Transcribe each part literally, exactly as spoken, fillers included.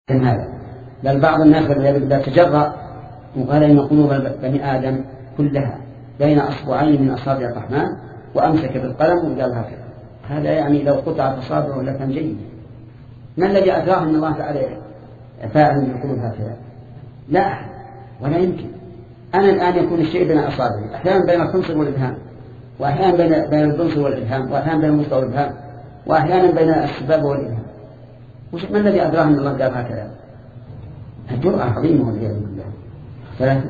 هذا بل بعض الناس إذا تجرأ وقال إن قلوب بني آدم كلها بين أصبعين من أصابع الرحمن وأمسك بالقلم وقال هكذا، هذا يعني لو قطعت أصابعه لكان جيد. ما الذي أدراه أن الله تعالى فاعل من القلوب هكذا؟ لا أحد ولا يمكن. أنا الآن يكون الشيء بين أصابعي، أحيانا بين الخنصر والإبهام، وأحيانا بين بين البنصر والإبهام، وأحيانا بين الوسطى والإبهام، وأحيانا بين السبابة والإبهام. وش ما الذي أدراه أن الله قال هكذا؟ الجرأة عظيمة والعياذ بالله. ثلاثة.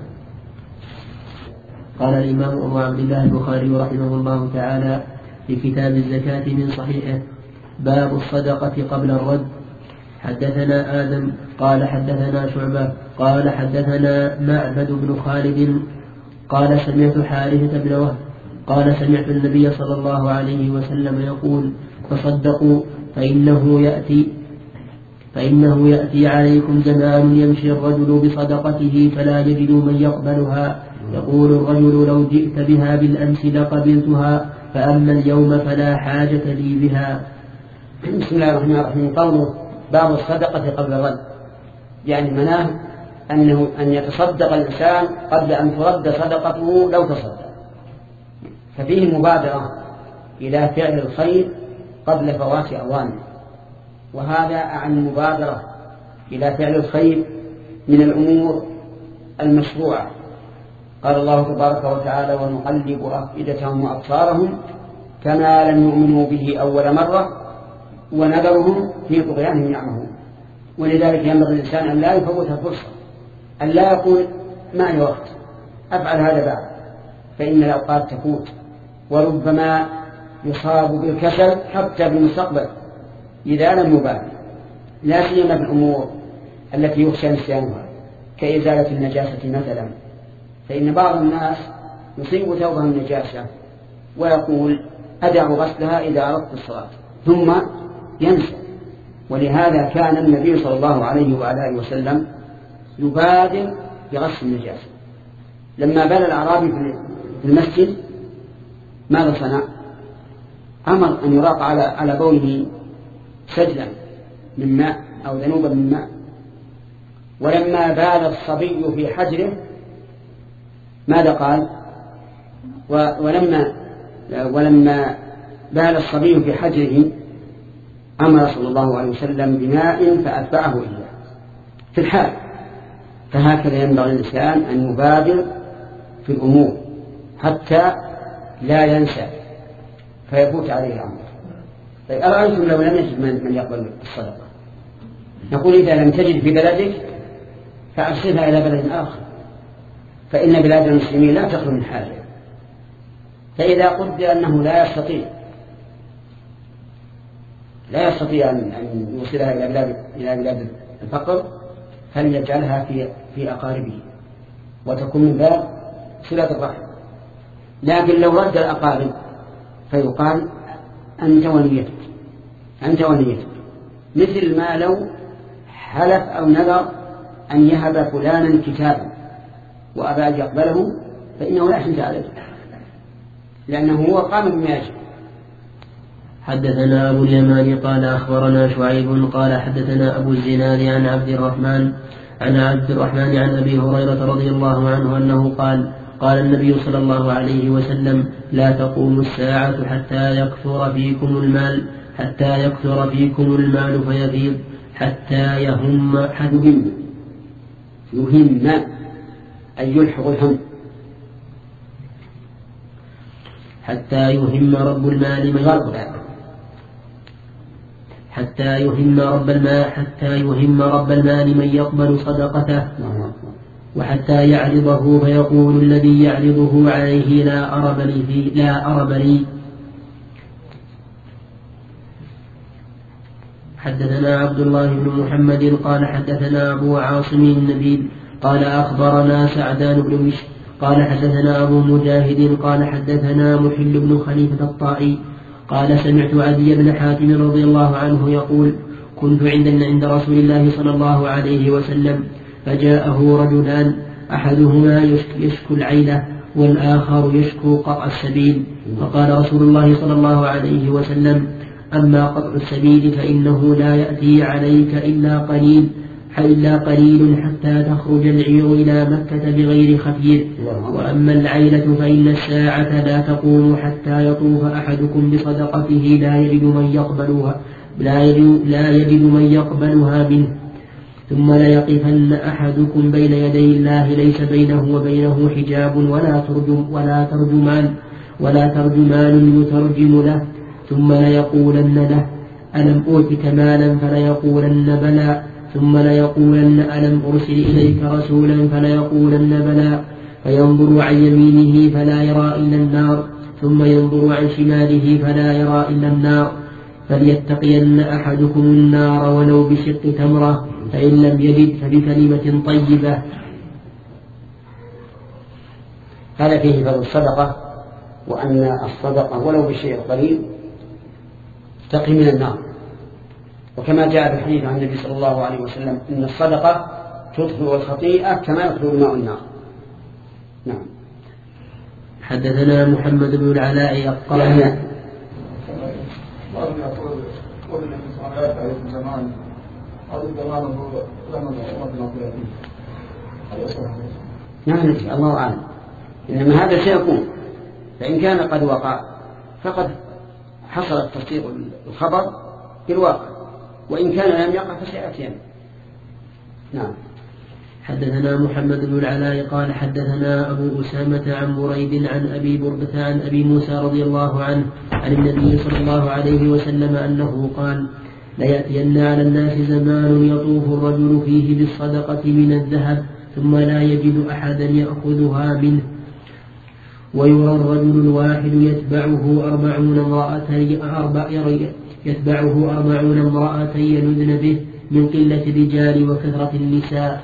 قال الإمام أبو عبد الله البخاري رحمه الله تعالى في كتاب الزكاة من صحيحه: باب الصدقة قبل الرد. حدثنا آدم قال حدثنا شعبة قال حدثنا معبد بن خالد قال سمعت حارثة بن وهب قال سمعت النبي صلى الله عليه وسلم يقول: تصدقوا فإنه يأتي فإنه يأتي عليكم زمان يمشي الرجل بصدقته فلا يجد من يقبلها، يقول الرجل: لو جئت بها بالأمس لقبلتها، فأما اليوم فلا حاجة لي بها. بسم الله الرحمن الرحيم. قوله باب الصدقة قبل الرد، يعني مناه أنه أن يتصدق الإنسان قبل أن ترد صدقته لو تصدق، ففيه مبادرة إلى فعل الخير قبل فوات أوانه، وهذا عن المبادرة إلى فعل الخير من الأمور المشروعة. قال الله تبارك وتعالى: ونقلب أفئدتهم وأبصارهم كما لم يؤمنوا به أول مرة ونذرهم في طغيانهم يعمهون. ولذلك ينبغي الإنسان أن لا يفوتها فرصة، أن لا يقول معي وقت أفعل هذا بعد، فإن الأوقات تفوت وربما يصاب بالكسل حتى بالمستقبل إذا لم يبالي، لا سيما في الأمور التي يخشى نسيانها كإزالة النجاسة مثلا، فإن بعض الناس يصيب ثوبه النجاسة ويقول: أدع غسلها إذا أردت الصلاة، ثم ينسى. ولهذا كان النبي صلى الله عليه وآله وسلم يبادر بغسل النجاسة. لما بال الأعرابي في المسجد ماذا صنع؟ أمر أن يراق على على بوله سجلا من ماء أو ذنوبا من ماء. ولما بال الصبي في حجره ماذا قال؟ ولما ولما بال الصبي في حجره أمر صلى الله عليه وسلم بماء فأتبعه إياه في الحال. فهكذا ينبغي الإنسان أن يبادر في الأمور حتى لا ينسى فيفوت عليه الأمر. طيب أرأيتم لو لم يجد من يقبل الصدقة؟ نقول: إذا لم تجد في بلدك فأرسلها إلى بلد آخر، فإن بلاد المسلمين لا تخلو من حاجة. فإذا قدر أنه لا يستطيع لا يستطيع أن يوصلها إلى بلاد إلى بلاد الفقر، فليجعلها في في أقاربه وتكون من باب صلة الرحم. لكن لو رد الأقارب فيقال: أنت ونيتك أنت ونيتك مثل ما لو حلف أو نذر أن يهب فلانا كتابا وأبى أن يقبله، فإنه لا يحنت عليه لأنه هو قام بما يجب. حدثنا أبو اليمان قال أخبرنا شعيب قال حدثنا أبو الزناد عن عبد الرحمن عن عبد الرحمن عن أبي هريرة رضي الله عنه أنه قال: قال النبي صلى الله عليه وسلم: لا تقوم الساعة حتى يكثر فيكم المال حتى يكثر فيكم المال فيفيض حتى يهم يهم يهم أي يلحق الهم حتى يهم رب المال من يقبل حتى يهم رب المال حتى يهم رب المال من يقبل صدقته، وحتى يعرضه فيقول الذي يعرضه عليه: لا أرب لي فيه لا أرب لي. حدثنا عبد الله بن محمد قال حدثنا أبو عاصم النبيل قال أخبرنا سعدان بن مشك قال حدثنا أبو مجاهد قال حدثنا محل بن خليفة الطائي قال سمعت عدي بن حاتم رضي الله عنه يقول: كنت عند عند رسول الله صلى الله عليه وسلم فجاءه رجلان أحدهما يشكو العيلة والآخر يشكو قطع السبيل، فقال رسول الله صلى الله عليه وسلم: أما قطع السبيل فإنه لا يأتي عليك إلا قليل إلا قليل حتى تخرج العير إلى مكة بغير خفير. وأما العيلة فإن الساعة لا تقوم حتى يطوف أحدكم بصدقته لا يجد من يقبلها لا يجد, لا يجد من يقبلها منه، ثم ليقفن أحدكم بين يدي الله ليس بينه وبينه حجاب ولا ترجم ولا ترجمان ولا ترجمان يترجم له، ثم ليقولن له ألم أوتك مالا فليقولن بلى، ثم ليقولن ألم أرسل إليك رسولا فليقولن بلى، فينظر عن يمينه فلا يرى إلا النار، ثم ينظر عن شماله فلا يرى إلا النار، فليتقين أحدكم النار ولو بشق تمرة، فإن لم يجد فبكلمة طيبة. هذا فيه فضل الصدقة، وأن الصدقة ولو بشيء قليل تقي من النار، وكما جاء في الحديث عن النبي صلى الله عليه وسلم إن الصدقة تطفئ الخطيئة كما يطفئ الماء النار. نعم. حدثنا محمد بن العلاء قال نعم الله أعلم، إنما هذا سيكون، فإن كان قد وقع فقد حصل تصديق الخبر في الواقع، وإن كان لم يقع فسيأتي. نعم. حدثنا محمد بن العلاء قال حدثنا أبو أسامة عن بريد عن أبي بردة عن أبي موسى رضي الله عنه عن النبي صلى الله عليه وسلم أنه قال ليأتين على الناس زمان يطوف الرجل فيه بالصدقة من الذهب ثم لا يجد أحدا يأخذها منه، ويرى الرجل الواحد يتبعه أربعون امرأة أربع يتبعه أربعون امرأة يلذن به من قلة الرجال وكثرة النساء.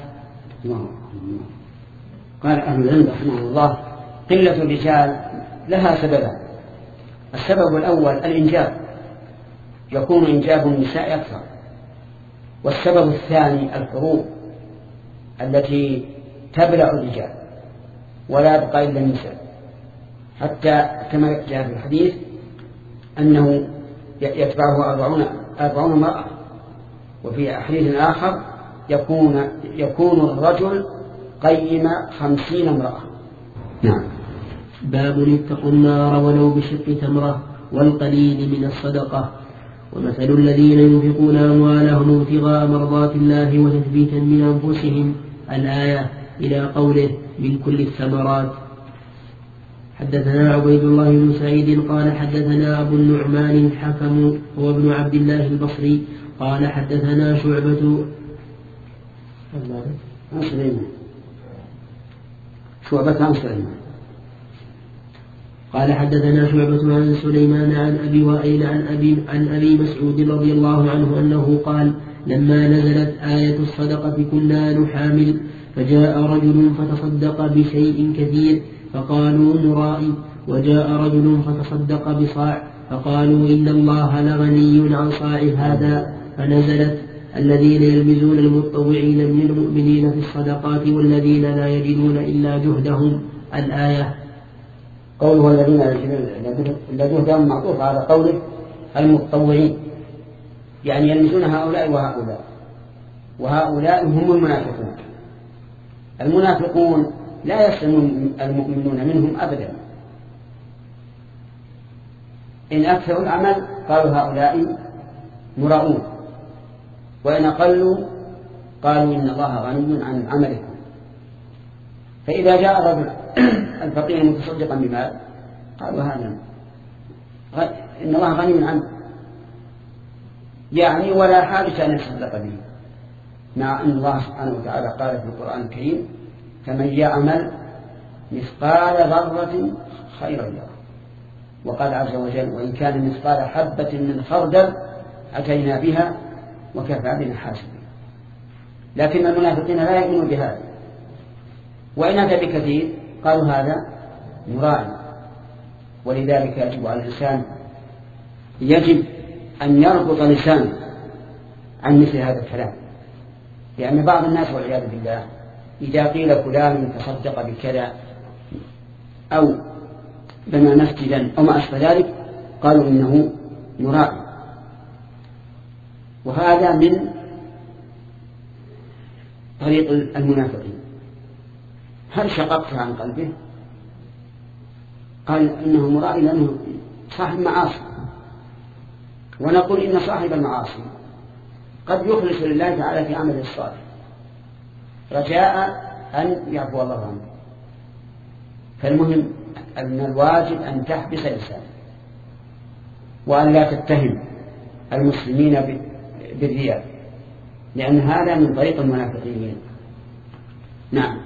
قال أهل العلم رحمه الله قلة الرجال لها سببان. السبب الأول الإنجاب، يكون إنجاب النساء أكثر، والسبب الثاني الحروب التي تبلع الرجال ولا يبقى إلا النساء، حتى كما جاء في الحديث أنه يتبعه أربعون, أربعون امرأة، وفي حديث آخر يكون, يكون الرجل قيم خمسين امرأة. نعم. باب اتقوا النار ولو بشق تمرة والقليل من الصدقة. ومثل الذين ينفقون أموالهم ابتغاء مرضات الله وتثبيتا من أنفسهم الآية إلى قوله من كل الثمرات. حدثنا عبيد الله بن سعيد قال حدثنا أبو النعمان الحكم هو ابن عبد الله البصري قال حدثنا شعبة شعبة عن سليمان قال حدثنا شعبة عن سليمان عن أبي وائل عن أبي, عن أبي مسعود رضي الله عنه أنه قال لما نزلت آية الصدقة كنا نحامل، فجاء رجل فتصدق بشيء كثير فقالوا مرائي، وجاء رجل فتصدق بصاع فقالوا إن الله لغني عن صاع هذا، فنزلت الذين يلمزون المتطوعين من المؤمنين في الصدقات والذين لا يجدون إلا جهدهم الآية. قوله الذين لا جهدهم معطوف على قوله المتطوعين، يعني يلمزون هؤلاء وهؤلاء، وهؤلاء هم المنافقون. المنافقون لا يسلم المؤمنون منهم أبدا، إن أكثروا العمل قالوا هؤلاء مراؤون، وإن أقلوا قالوا إن الله غني عن عملكم. فإذا جاء الرجل الفقير متصدقا بمال قالوا هذا إن الله غني عنه، يعني ولا حاجة أن يتصدق به، مع أن الله سبحانه وتعالى قال في القرآن الكريم فمن يعمل مثقال ذرة خيرا يره، وقال عز وجل وإن كان مثقال حبة من خردل أتينا بها وكفى بنا حاسبين. لكن المنافقين لا يؤمنون بهذا، وإن أتى بكثير قالوا هذا مراعي. ولذلك يجب على الإنسان يجب أن يربط لسانه عن مثل هذا الكلام، لأن بعض الناس والعياذ بالله إذا قيل فلان تصدق بكذا أو بنى مسجدا أو ما أشبه ذلك قالوا إنه مراعي، وهذا من طريق المنافقين. هل شققتها عن قلبه؟ قال إنه مرائي لأنه صاحب معاصي، ونقول إن صاحب المعاصي قد يخلص لله تعالى في عمله الصالح رجاء أن يعفو الله عنه. فالمهم أن الواجب أن تحبس لسانه وأن لا تتهم المسلمين بالرياء، لأن هذا من طريق المنافقين. نعم.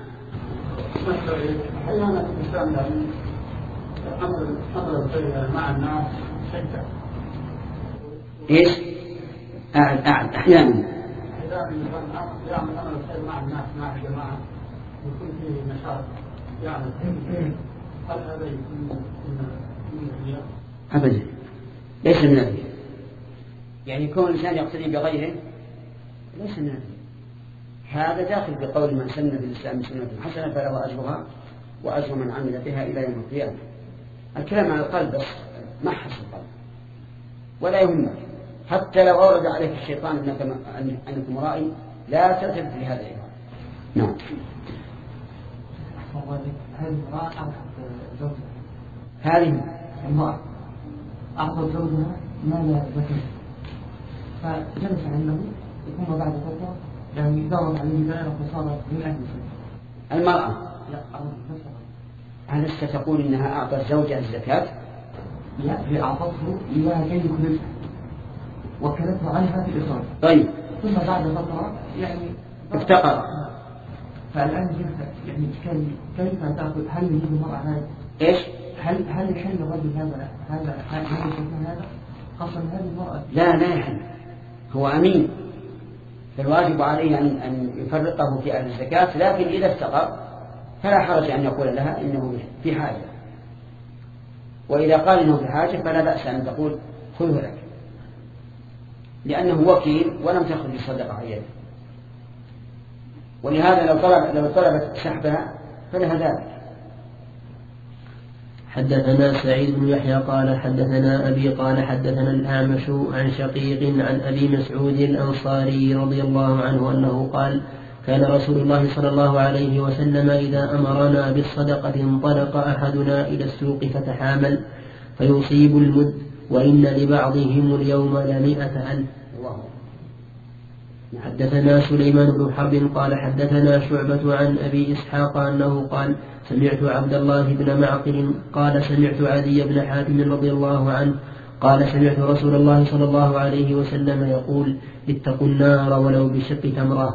أحيانا الإنسان يعني أمر أمر الخير مع الناس شدة. إيش؟ أعد أعد أحيانا. أحيانا يعمل أمر الخير مع الناس مع الجماعة يكون فيه نشاط يعني هل هذا يكون من الرياء؟ أبدا ليس من الرياء. يعني يكون الإنسان يقتدي بغيره ليس من الرياء. هذا داخل بقول من سن في الإسلام سنة حسنة فله أجرها وأجر من عمل بها إلى يوم القيامة. الكلام عن القلب بس ما حس القلب ولا يهمك، حتى لو أورد عليك الشيطان أنك أنك مرائي لا تلتفت لهذا الإيمان. نعم. هذه المرأة أعطت زوجها هذه المرأة أعطت زوجها مال زكاة، فجلس عنده ثم بعد فترة يعني دارت عليه دائرة وصارت من أهل الزكاة. المرأة لا هل ستقول إنها أعطت زوجها الزكاة؟ لا، هي أعطته إياها كي يخلصها وكلته عنها في الإصابة. طيب. ثم بعد فترة يعني افتقر. فالآن كيف يعني كيف تأخذ؟ هل يجيب المرأة هذا؟ إيش؟ هل هل يحل الرجل هذا هذا هذا هذا خاصة هذه المرأة؟ لا لا يحل، هو أمين، فالواجب عليه أن أن يفرقه في أهل الزكاة، لكن إذا افتقر فلا حرج أن يقول لها إنه في حاجة، وإذا قال إنه في حاجة فلا بأس أن تقول خذه لك، لأنه وكيل ولم تخرج الصدقة عليه. ولهذا لو طلب لو طلبت سحبها فلها ذلك. حدثنا سعيد بن يحيى قال حدثنا أبي قال حدثنا الأعمش عن شقيق عن أبي مسعود الأنصاري رضي الله عنه أنه قال كان رسول الله صلى الله عليه وسلم إذا أمرنا بالصدقة انطلق أحدنا إلى السوق فتحامل فيصيب المد وإن لبعضهم اليوم لمئة ألف. حدثنا سليمان بن حرب قال حدثنا شعبة عن أبي إسحاق أنه قال سمعت عبد الله بن معقل قال سمعت عدي بن حاتم رضي الله عنه قال سمعت رسول الله صلى الله عليه وسلم يقول اتقوا النار ولو بشق تمرة.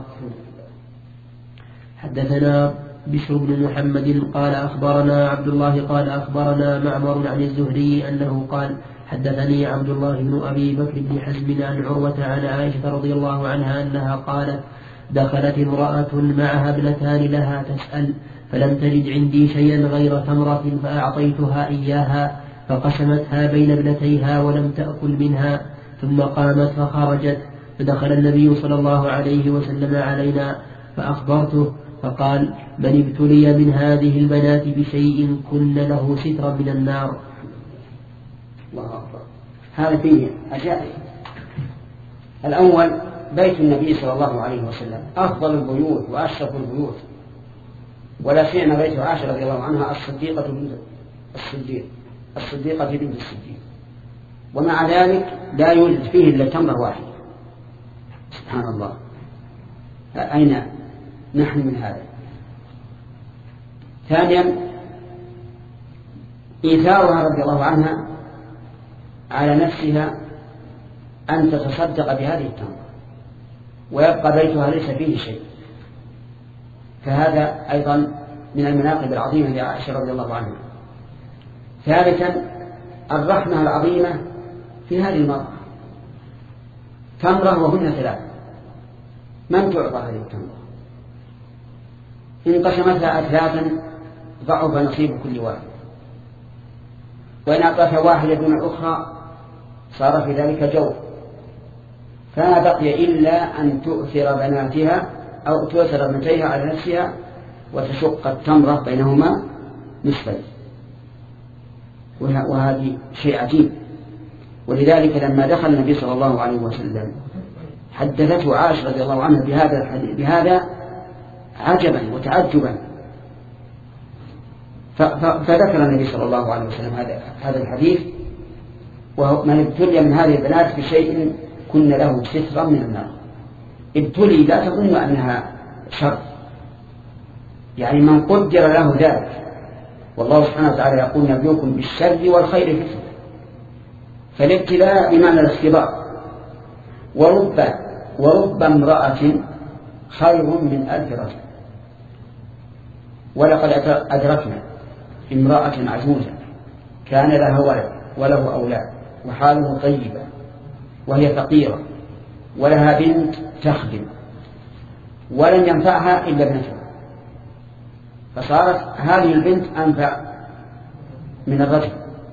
حدثنا بشر بن محمد قال أخبرنا عبد الله قال أخبرنا معمر عن الزهري أنه قال حدثني عبد الله بن أبي بكر بن حزم عن عروة عن عائشة رضي الله عنها أنها قالت دخلت امرأة معها ابنتان لها تسأل فلم تجد عندي شيئا غير تمرة فأعطيتها إياها فقسمتها بين ابنتيها ولم تأكل منها ثم قامت فخرجت فدخل النبي صلى الله عليه وسلم علينا فأخبرته فقال من ابتلي من هذه البنات بشيء كن له سترا من النار. الله أكبر. هذا فيه أشياء. الأول بيت النبي صلى الله عليه وسلم أفضل البيوت وأشرف البيوت، ولا سيما بيت عائشة رضي الله عنها الصديقة بنت الصديق الصديقة بنت الصديق، ومع ذلك لا يوجد فيه إلا تمرة واحدة. سبحان الله، أين نحن من هذا؟ ثانيا إيثارها رضي الله عنها على نفسها أن تتصدق بهذه التمرة ويبقى بيتها ليس فيه شيء، فهذا أيضا من المناقب العظيمة لعائشة رضي الله عنها. ثالثا الرحمة العظيمة في هذه المرأة، تمرة وهن ثلاث، من تعطى هذه التمرة؟ إن قسمتها أثلاثا ضعف نصيب كل واحد، وإن أعطتها واحدة دون الأخرى صار في ذلك جو، فما بقي إلا أن تؤثر بناتها أو تؤثر بنتيها على نفسها وتشق التمرة بينهما نصفين، وهذه شيء عجيب. ولذلك لما دخل النبي صلى الله عليه وسلم حدثته عائشة رضي الله عنها بهذا بهذا عجبا وتعجبا، فذكر النبي صلى الله عليه وسلم هذا هذا الحديث، ومن ابتلي من هذه البنات بشيء كن له سترا من النار. ابتلي لا تظن أنها شر، يعني من قدر له ذلك، والله سبحانه وتعالى يقول نبلوكم بالشر والخير فتنة، فالابتلاء بمعنى الاختبار. ورب ورب امرأة خير من ألف رجل. ولقد أدركنا امرأة عجوزة كان لها ولد وله أولاد وحاله طيبة وهي فقيرة ولها بنت تخدم ولن ينفعها إلا ابنتها، فصارت هذه البنت أنفع من الرجل.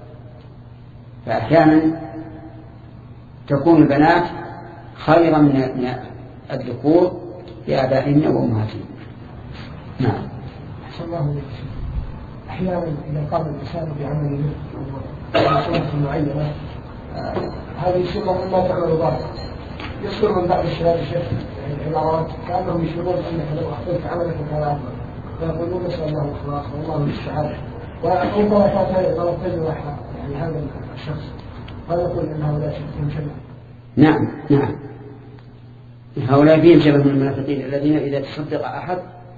فأحيانا تكون البنات خيرا من الذكور لآبائهن وأمهاتهن. نعم. أحسن الله عليك. أحيانا إذا قام الإنسان بعمل صورة معينة هذه الصورة مما تعمل ضار، يصدر من بعض الشباب الشيخ العبارات كأنهم يشعرون أنك لو أخذت عملك كان أفضل، فيقولون نسأل الله الإخلاص والله المستعان، وربما فات طرفين واحد يعني هذا الشخص فيقول أن هؤلاء فيهم شبه. نعم نعم، هؤلاء فيهم شبه من المنافقين الذين إذا تصدق أحد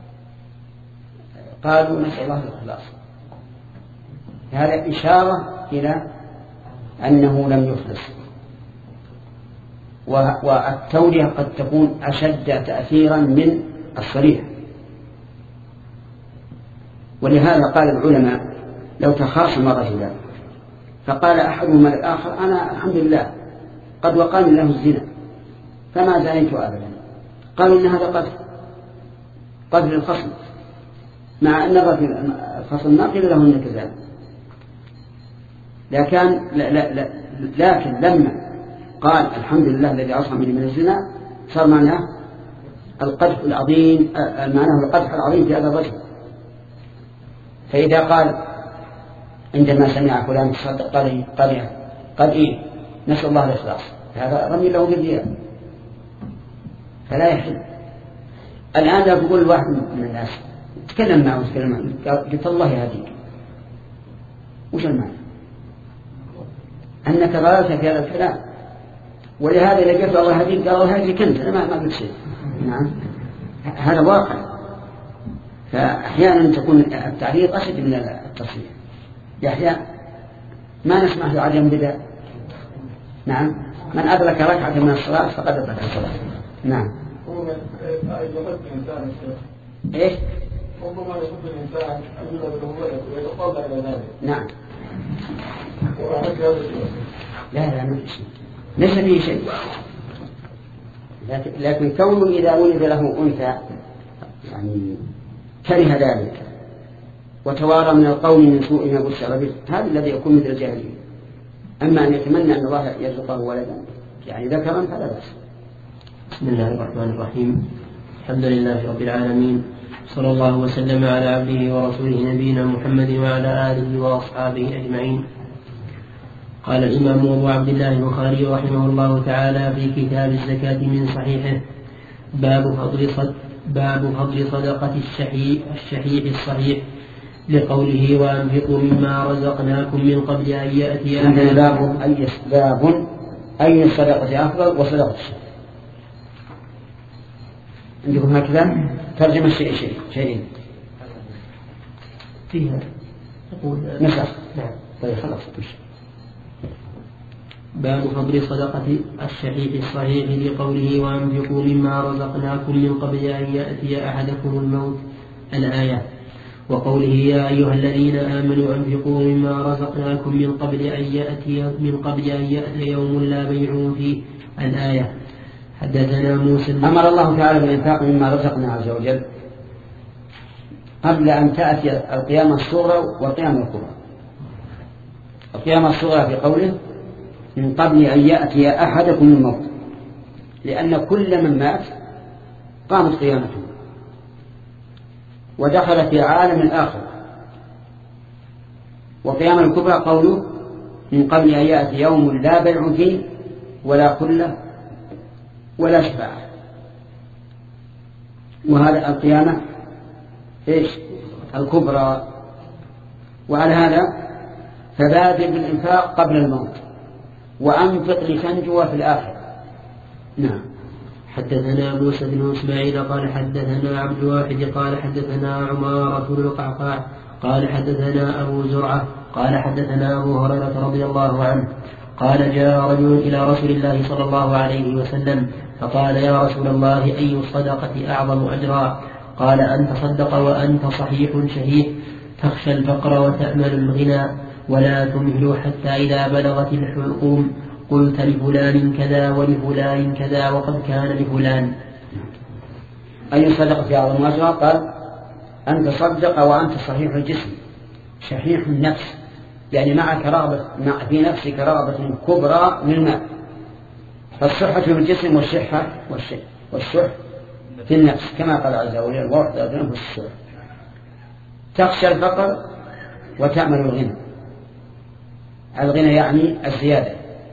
قالوا نسأل الله الإخلاص. هذا إشارة إلى أنه لم يخلص، والتولية قد تكون أشد تأثيرا من الصريح. ولهذا قال العلماء لو تخاصم رجلان فقال أحدهما الآخر أنا الحمد لله قد وقاني له الزنا فما زنيت أبدا، قالوا إن هذا قتل قتل الخصم، مع أن الخصم ما قيل له إنك زاني، لكن لا لا لا لكن لما قال الحمد لله الذي عصمني من الزنا صار معناه القدح العظيم، معناه القدح العظيم في هذا الرجل. فإذا قال عندما سمع فلان تصدق قال قال قال إيه نسأل الله الإخلاص، هذا رمي له بالرياء فلا يحل. الآن لو تقول واحد من الناس تكلم معه تكلم معه قلت الله يهديك، وش المعنى؟ أنك غلطت في هذا الكلام، ولهذا إذا قلت الله يهديك قال الله يهديك أنت، أنا ما ما قلت شيء. نعم هذا واقع. فأحيانا تكون التعريض أشد من التصريح. يحيى ما نسمح له عدم بدأ. نعم من أدرك ركعة من الصلاة فقد أدرك الصلاة. نعم. إيش؟ ربما يحب الإنسان أن يولد ويتطلع إلى ذلك. نعم. لا لا ما في شيء، ليس فيه شيء، لكن, لكن كونه إذا ولد له أنثى يعني كره ذلك وتوارى من القول من سوء ما بشر به، هذا الذي يكون مثل الجاهلين. أما أن يتمنى أن الله يرزقه ولدا يعني ذكرا فلا بأس. بسم الله الرحمن الرحيم. الحمد لله رب العالمين، صلى الله وسلم على عبده ورسوله نبينا محمد وعلى آله وأصحابه أجمعين. قال الإمام أبو عبد الله البخاري رحمه الله تعالى في كتاب الزكاة من صحيحه: باب فضل صد باب فضل صدقة الشحيح الشحيح الصحيح، لقوله وأنفقوا مما رزقناكم من قبل أن يأتي أحدكم. باب أي باب أي الصدقة أفضل وصدقة الشحيح. عندكم هكذا ترجمة شيء شيء شيئين فيها تقول نسخ. نعم طيب خلاص. باب فضل صدقة الشحيح الصحيح، لقوله وأنفقوا مما رزقناكم من قبل أن يأتي أحدكم الموت الآية، وقوله يا أيها الذين آمنوا أنفقوا مما رزقناكم من قبل أن يأتي من قبل أن يأتي يوم لا بيع فيه الآية. حدثنا موسى. أمر الله تعالى بالإنفاق مما رزقنا عز وجل قبل أن تأتي القيامة الصغرى والقيامة الكبرى. القيامة الصغرى في قوله من قبل أن يأتي أحدكم الموت، لأن كل من مات قامت قيامته ودخل في عالم الآخر. وقيامة الكبرى قوله من قبل أن يأتي يوم لا بيع فيه ولا خلة ولا شفاعة. وهذا القيامة إيش الكبرى. وعلى هذا فبادر بالإنفاق قبل الموت وأنفق لتنجو في الآخرة. نعم. حدثنا موسى بن إسماعيل قال حدثنا عبد الواحد قال حدثنا عمارة بن القعقاع قال حدثنا أبو زرعة قال حدثنا أبو هريرة رضي الله عنه قال جاء رجل إلى رسول الله صلى الله عليه وسلم فقال يا رسول الله أي الصدقة أعظم أجرا؟ قال أن تصدق وأنت صحيح شهيح تخشى الفقر وتأمل الغنى ولا تمهل حتى إذا بلغت الحلقوم قلت لفلان كذا ولفلان كذا وقد كان لفلان. أي صدقة أعظم أجرا؟ قال أن تصدق وأنت صحيح الجسم شحيح النفس، يعني معك رغبة مع في نفسك رغبة كبرى للمال. فالصحة في الجسم والشحة والشح في النفس كما قال عز وجل الوقت أذنه في الصحة. تخشى الفقر وتأمل الغنى. الغنى يعني الزيادة،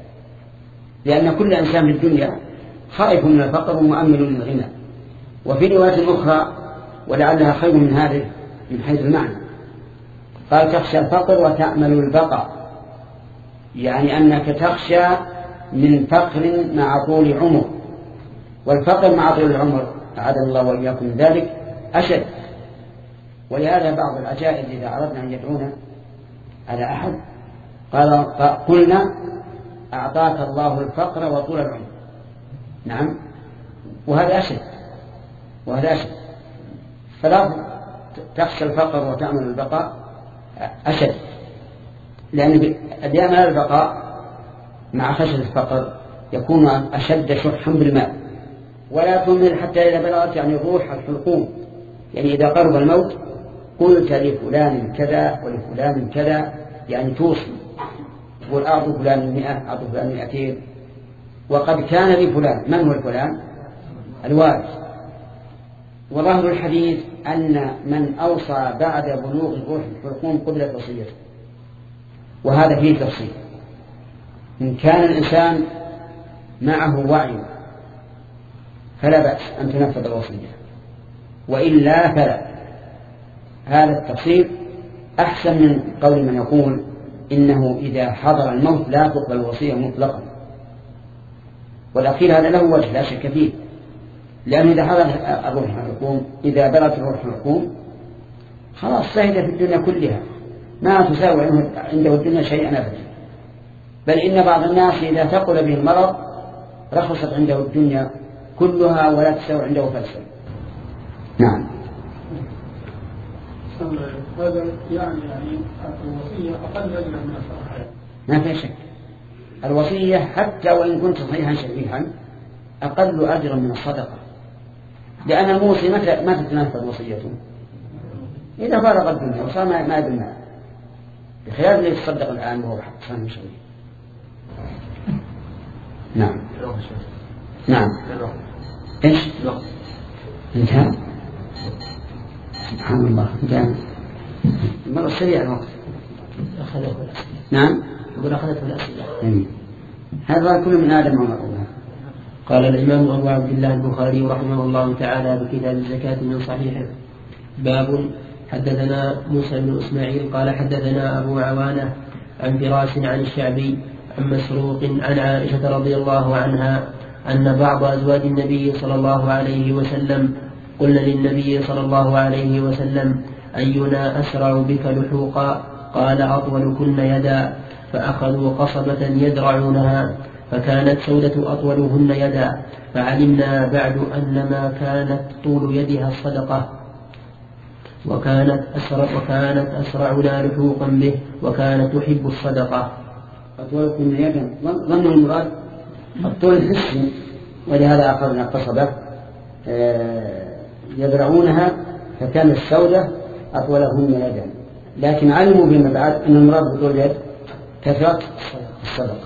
لأن كل إنسان في الدنيا خائف من الفقر ومؤمل للغنى. وفي رواية أخرى ولعلها خير من هذه من حيث المعنى قال تخشى الفقر وتأمل البقاء، يعني أنك تخشى من فقر مع طول عمر، والفقر مع طول العمر أعاذنا الله وإياكم من ذلك أشد. ولهذا بعض العجائز إذا أردنا أن يدعونا على أحد قال قلنا أعطاك الله الفقر وطول العمر. نعم، وهذا أشد وهذا أشد. فلا تخشى الفقر وتأمل البقاء أشد، لأن دائما البقاء مع خشية الفقر يكون أشد شحا بالمال. ولا تمهل حتى إذا بلغت يعني روح الحلقوم، يعني إذا قرب الموت قلت لفلان كذا ولفلان كذا، يعني توصي تقول أعطوا فلان مئة أعطوا فلان مئتين وقد كان لفلان. من هو الفلان؟ الوارث. وظاهر الحديث أن من أوصى بعد بلوغ روح الحلقوم قبلت وصيته، وهذا فيه تفصيل. إن كان الإنسان معه وعي فلا بأس أن تنفذ الوصية، وإلا فلا. هذا التفصيل أحسن من قول من يقول إنه إذا حضر الموت لا تقبل الوصية مطلقا. والأخير هذا له وجه لا شك فيه، لأن إذا حضر الروح الحلقوم إذا بلغت الروح الحلقوم خلاص زهد في الدنيا كلها، ما تساوي عنده الدنيا شيئا أبدا. بل إن بعض الناس إذا ثقل به المرض رخصت عنده الدنيا كلها ولا تساوي عنده فلسفة. نعم. هذا يعني يعني الوصية أقل أجرا من الصدقة. ما في شك، الوصية حتى وإن كنت صحيحا شريحا أقل أجرا من الصدقة، لأن الموصي متى ما تتنفذ وصيته إذا فارق الدنيا وصار ما يدمع، بخلاف اللي يتصدق الآن وهو حق شريح. نعم. نعم. إيش؟ انتهى. سبحان الله. انتهى. مرة سريع الوقت. أخذته الأسئلة. نعم. يقول أخذته الأسئلة. جميل. هذا كل من آدم وما أولى. قال الإمام أبو عبد الله البخاري رحمه الله تعالى بكتاب الزكاة من صحيحه: باب. حدثنا موسى بن إسماعيل قال حدثنا أبو عوانة عن فراس عن الشعبي عن مسروق عن عائشة رضي الله عنها أن بعض أزواج النبي صلى الله عليه وسلم قلنا للنبي صلى الله عليه وسلم: أينا أسرع بك لحوقا؟ قال: أطولكن يدا. فأخذوا قصبة يدرعونها، فكانت سودة أطولهن يدا، فعلمنا بعد أن ما كانت طول يدها الصدقة، وكانت أسرع وكانت أسرعنا لحوقا به، وكانت تحب الصدقة. أطولكن يدا ظنوا المراد الطول الحسي، ولهذا أخذنا قصبة يدرعونها فكانت السودة أطولهن يدا، لكن علموا بما بعد أن المراد بطول يد كثرة الصدقة.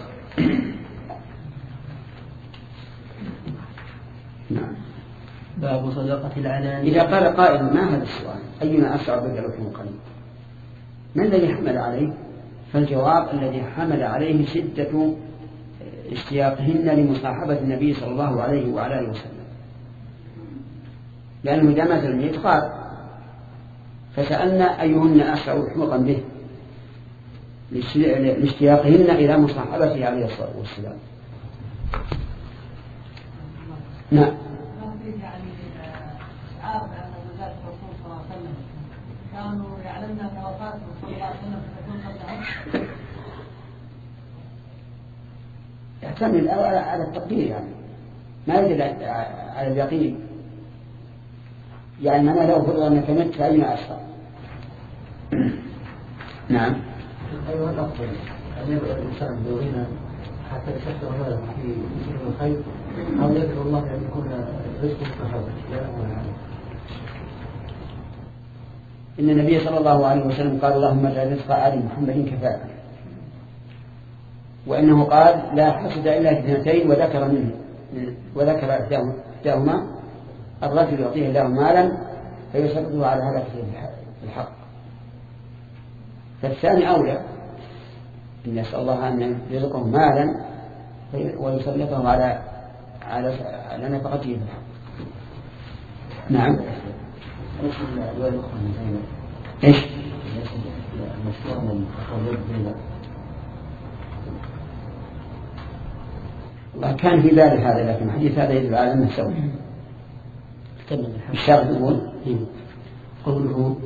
نعم. باب صدقة العلانية. إذا قال قائل: ما هذا السؤال؟ أينا أسرع بك لحوقا؟ ما الذي حمل عليه؟ فالجواب: الذي حمل عليه شدة اشتياقهن لمصاحبة النبي صلى الله عليه وعلى آله وسلم، لأنه إذا مات الميت غاب، فسألنا أيهن أسرع لحوقا به لاشتياقهن إلى مصاحبته عليه الصلاة والسلام. نعم. كانوا يعلمنا أن وفاته صلى الله عليه وسلم ستكون قبل يحتمل على التقدير، يعني ما يدل على اليقين، يعني أنا لو فرض أنك مت فأين أسرع. نعم. أيها الأفضل أن يدعو الإنسان بغنى حتى يشفع ماله في سبيل الخير، أو يدعو الله أن يكون رزقه مستحب. إن النبي صلى الله عليه وسلم قال اللهم اجعل رزق آل محمد كفاك، وإنه قال لا حسد إلا في اثنتين وذكر منه وذكر إحداهما الرجل يعطيه الله مالا فيسلطه على هذا في الحق، فالثاني أولى، إن يسأل الله أن يرزقه مالا ويسلطه على على على نفقته في الحق. نعم. ايش؟ الله كان في ذلك هذا، لكن الحديث هذا يدل على انه سوء. الشرط يقول قوله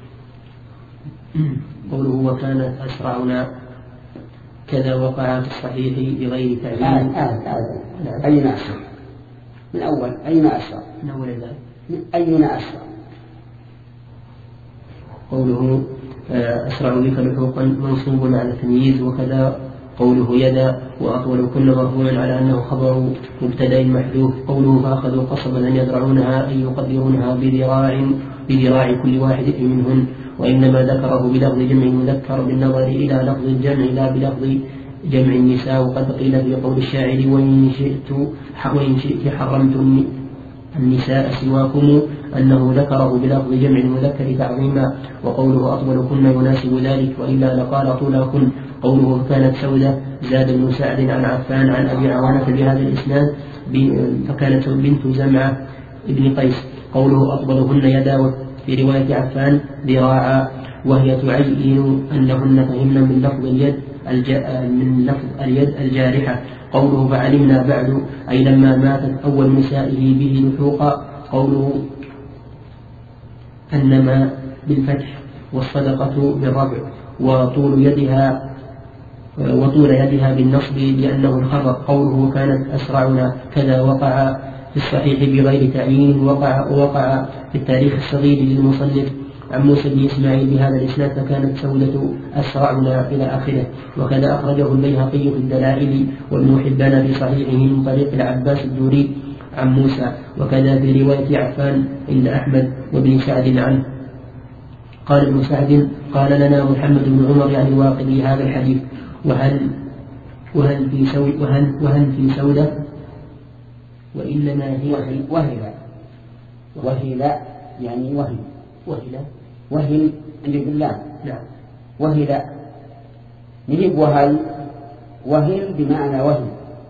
قوله وكانت أسرعنا كذا وقع في الصحيح بغير تعليل. آه آه آه. أين أسرع؟ من أول أين أسرع؟ من أول ذلك أين أسرع؟ قوله أسرع بك لحوقا منصوب على التمييز، وكذا قوله يدا وأطول كل مرفوع على أنه خبر مبتدأ محذوف. قوله فأخذوا قصبا أن يزرعونها أي يقدرونها بذراع بذراع كل واحد منهن، وإنما ذكره بلفظ جمع مذكر بالنظر إلى لفظ الجمع لا بلفظ جمع النساء. وقد قيل في قول الشاعر وإن شئت وإن شئت حرمت النساء سواكم أنه ذكره بلفظ جمع المذكر تعظيما. وقوله أطولكن يناسب ذلك، وإلا لقال طولكن. قوله كانت سودة زاد بن سعد عن عفان عن أبي عوانة بهذا الإسناد فكانت بنت زمعة ابن قيس. قوله أطولهن يدا في رواية عفان ذراعا، وهي تعين أنهن فهمن من لفظ اليد من لفظ اليد الجارحة. قوله فعلمنا بعد أي لما ماتت أول نسائه به لحوقا. قوله أنما بالفتح والصدقة بالرفع، وطول يدها وطول يدها بالنصب لأنه الخبر. قوله كانت أسرعنا كذا وقع في الصحيح بغير تعيين، وقع وقع في التاريخ الصغير للمصنف عن موسى بن إسماعيل بهذا الإسناد فكانت سودة أسرعنا إلى آخره. وكذا أخرجه البيهقي في الدلائل وابن حبان في صحيحه من طريق العباس الدوري عن موسى، وكذا في رواية عفان عند أحمد وابن سعد عنه. قال ابن سعد قال لنا محمد بن عمر يعني الواقدي هذا الحديث. وهل وهل في سودة وهل وهل في سودة وإنما هي وهل وهل يعني وهل وهل وهل عند بالله. نعم. وهل نجيب وهل وهل بمعنى وهل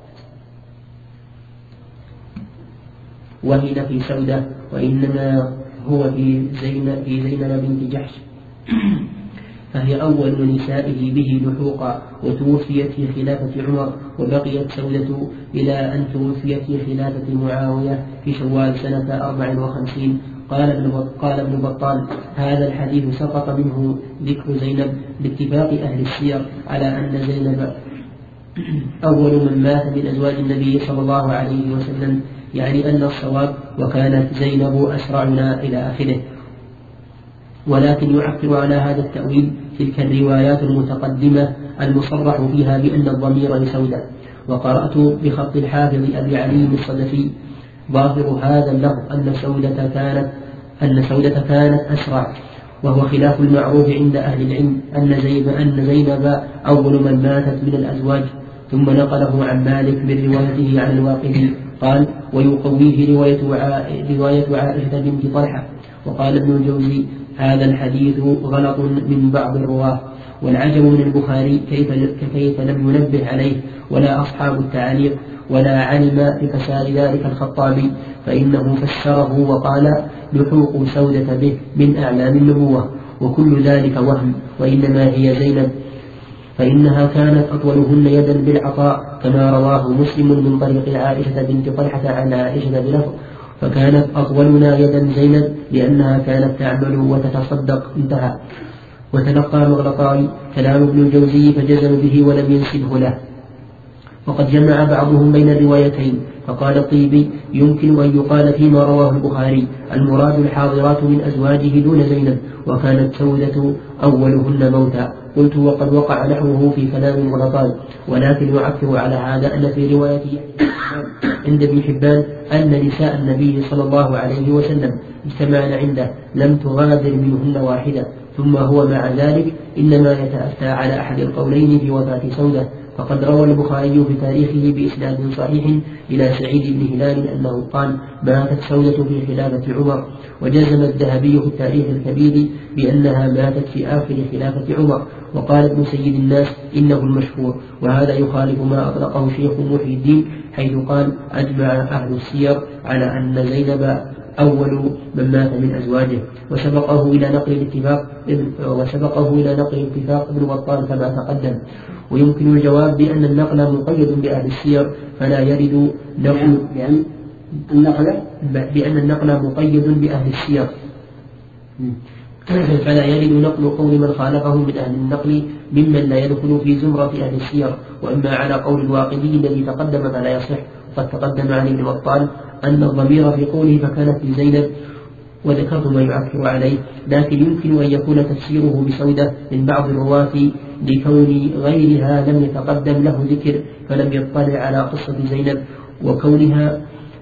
وهل في سودة، وإنما هو في زينب في زينب بنت جحش فهي أول نسائه به لحوقا، وتوفيت في خلافة عمر، وبقيت سودة إلى أن توفيت في خلافة معاوية في شوال سنة أربع وخمسين. قال ابن قال ابن بطال هذا الحديث سقط منه ذكر زينب باتفاق أهل السير على أن زينب أول من مات من أزواج النبي صلى الله عليه وسلم، يعني أن الصواب وكانت زينب أسرعنا إلى آخره. ولكن يعقب على هذا التأويل تلك الروايات المتقدمة المصرح فيها بأن الضمير لسودة. وقرأت بخط الحافظ أبي علي الصدفي ظاهر هذا اللفظ أن سودة كانت أن سودة كانت أسرع، وهو خلاف المعروف عند أهل العلم أن زينب أن زينب أول من ماتت من الأزواج. ثم نقله عن مالك من روايته عن الواقدي قال ويقويه رواية رواية عائشة بنت طلحة. وقال ابن الجوزي هذا الحديث غلط من بعض الرواه، والعجب من البخاري كيف كيف لم ينبه عليه ولا أصحاب التعليق، ولا علم بفساد ذلك الخطابي، فإنه فسره وقال لحوق سودة به من أعلام النبوة، وكل ذلك وهم، وإنما هي زينب، فإنها كانت أطولهن يدا بالعطاء، كما رواه مسلم من طريق عائشة بنت طلحة عن عائشة بلفظ: فكانت أطولنا يدا زينب لأنها كانت تعمل وتتصدق. انتهى. وتلقى مغلطاي كلام ابن الجوزي فجزم به ولم ينسبه له. وقد جمع بعضهم بين الروايتين، فقال الطيبي: يمكن أن يقال فيما رواه البخاري المراد الحاضرات من أزواجه دون زينب، وكانت سودة أولهن موتا. قلت: وقد وقع نحوه في كلام مغلطاي، ولكن يعكر على هذا أن في رواية عند ابن حبان أن نساء النبي صلى الله عليه وسلم اجتمعن عنده لم تغادر منهن واحدة، ثم هو مع ذلك إنما يتأتى على أحد القولين في وفاة سودة. فقد روى البخاري في تاريخه بإسناد صحيح إلى سعيد بن هلال أنه قال: ماتت سودة في خلافة عمر. وجزم الذهبي في التاريخ الكبير بأنها ماتت في آخر خلافة عمر. وقال ابن سيد الناس إنه المشهور، وهذا يخالف ما أطلقه شيخ محي الدين حيث قال: أجمع أهل السير على أن زينب أول من مات من أزواجه. وسبقه إلى نقل الاتفاق وسبقه إلى نقل الاتفاق ابن بطال كما تقدم. ويمكن الجواب بأن النقل مقيد بأهل السير فلا يرد نقل بأن النقل بأن النقل مقيد بأهل السير فلا يرد نقل قول من خالفه من أهل النقل ممن لا يدخل في زمرة أهل السير. وأما على قول الواقدي الذي تقدم فلا يصح. قد تقدم عن ابن بطال أن الضمير في قوله فكانت لزينب، وذكرت ما يعكر عليه، لكن يمكن أن يكون تفسيره بسودة من بعض الرواة لكون غيرها لم يتقدم له ذكر فلم يطلع على قصة زينب، وكونها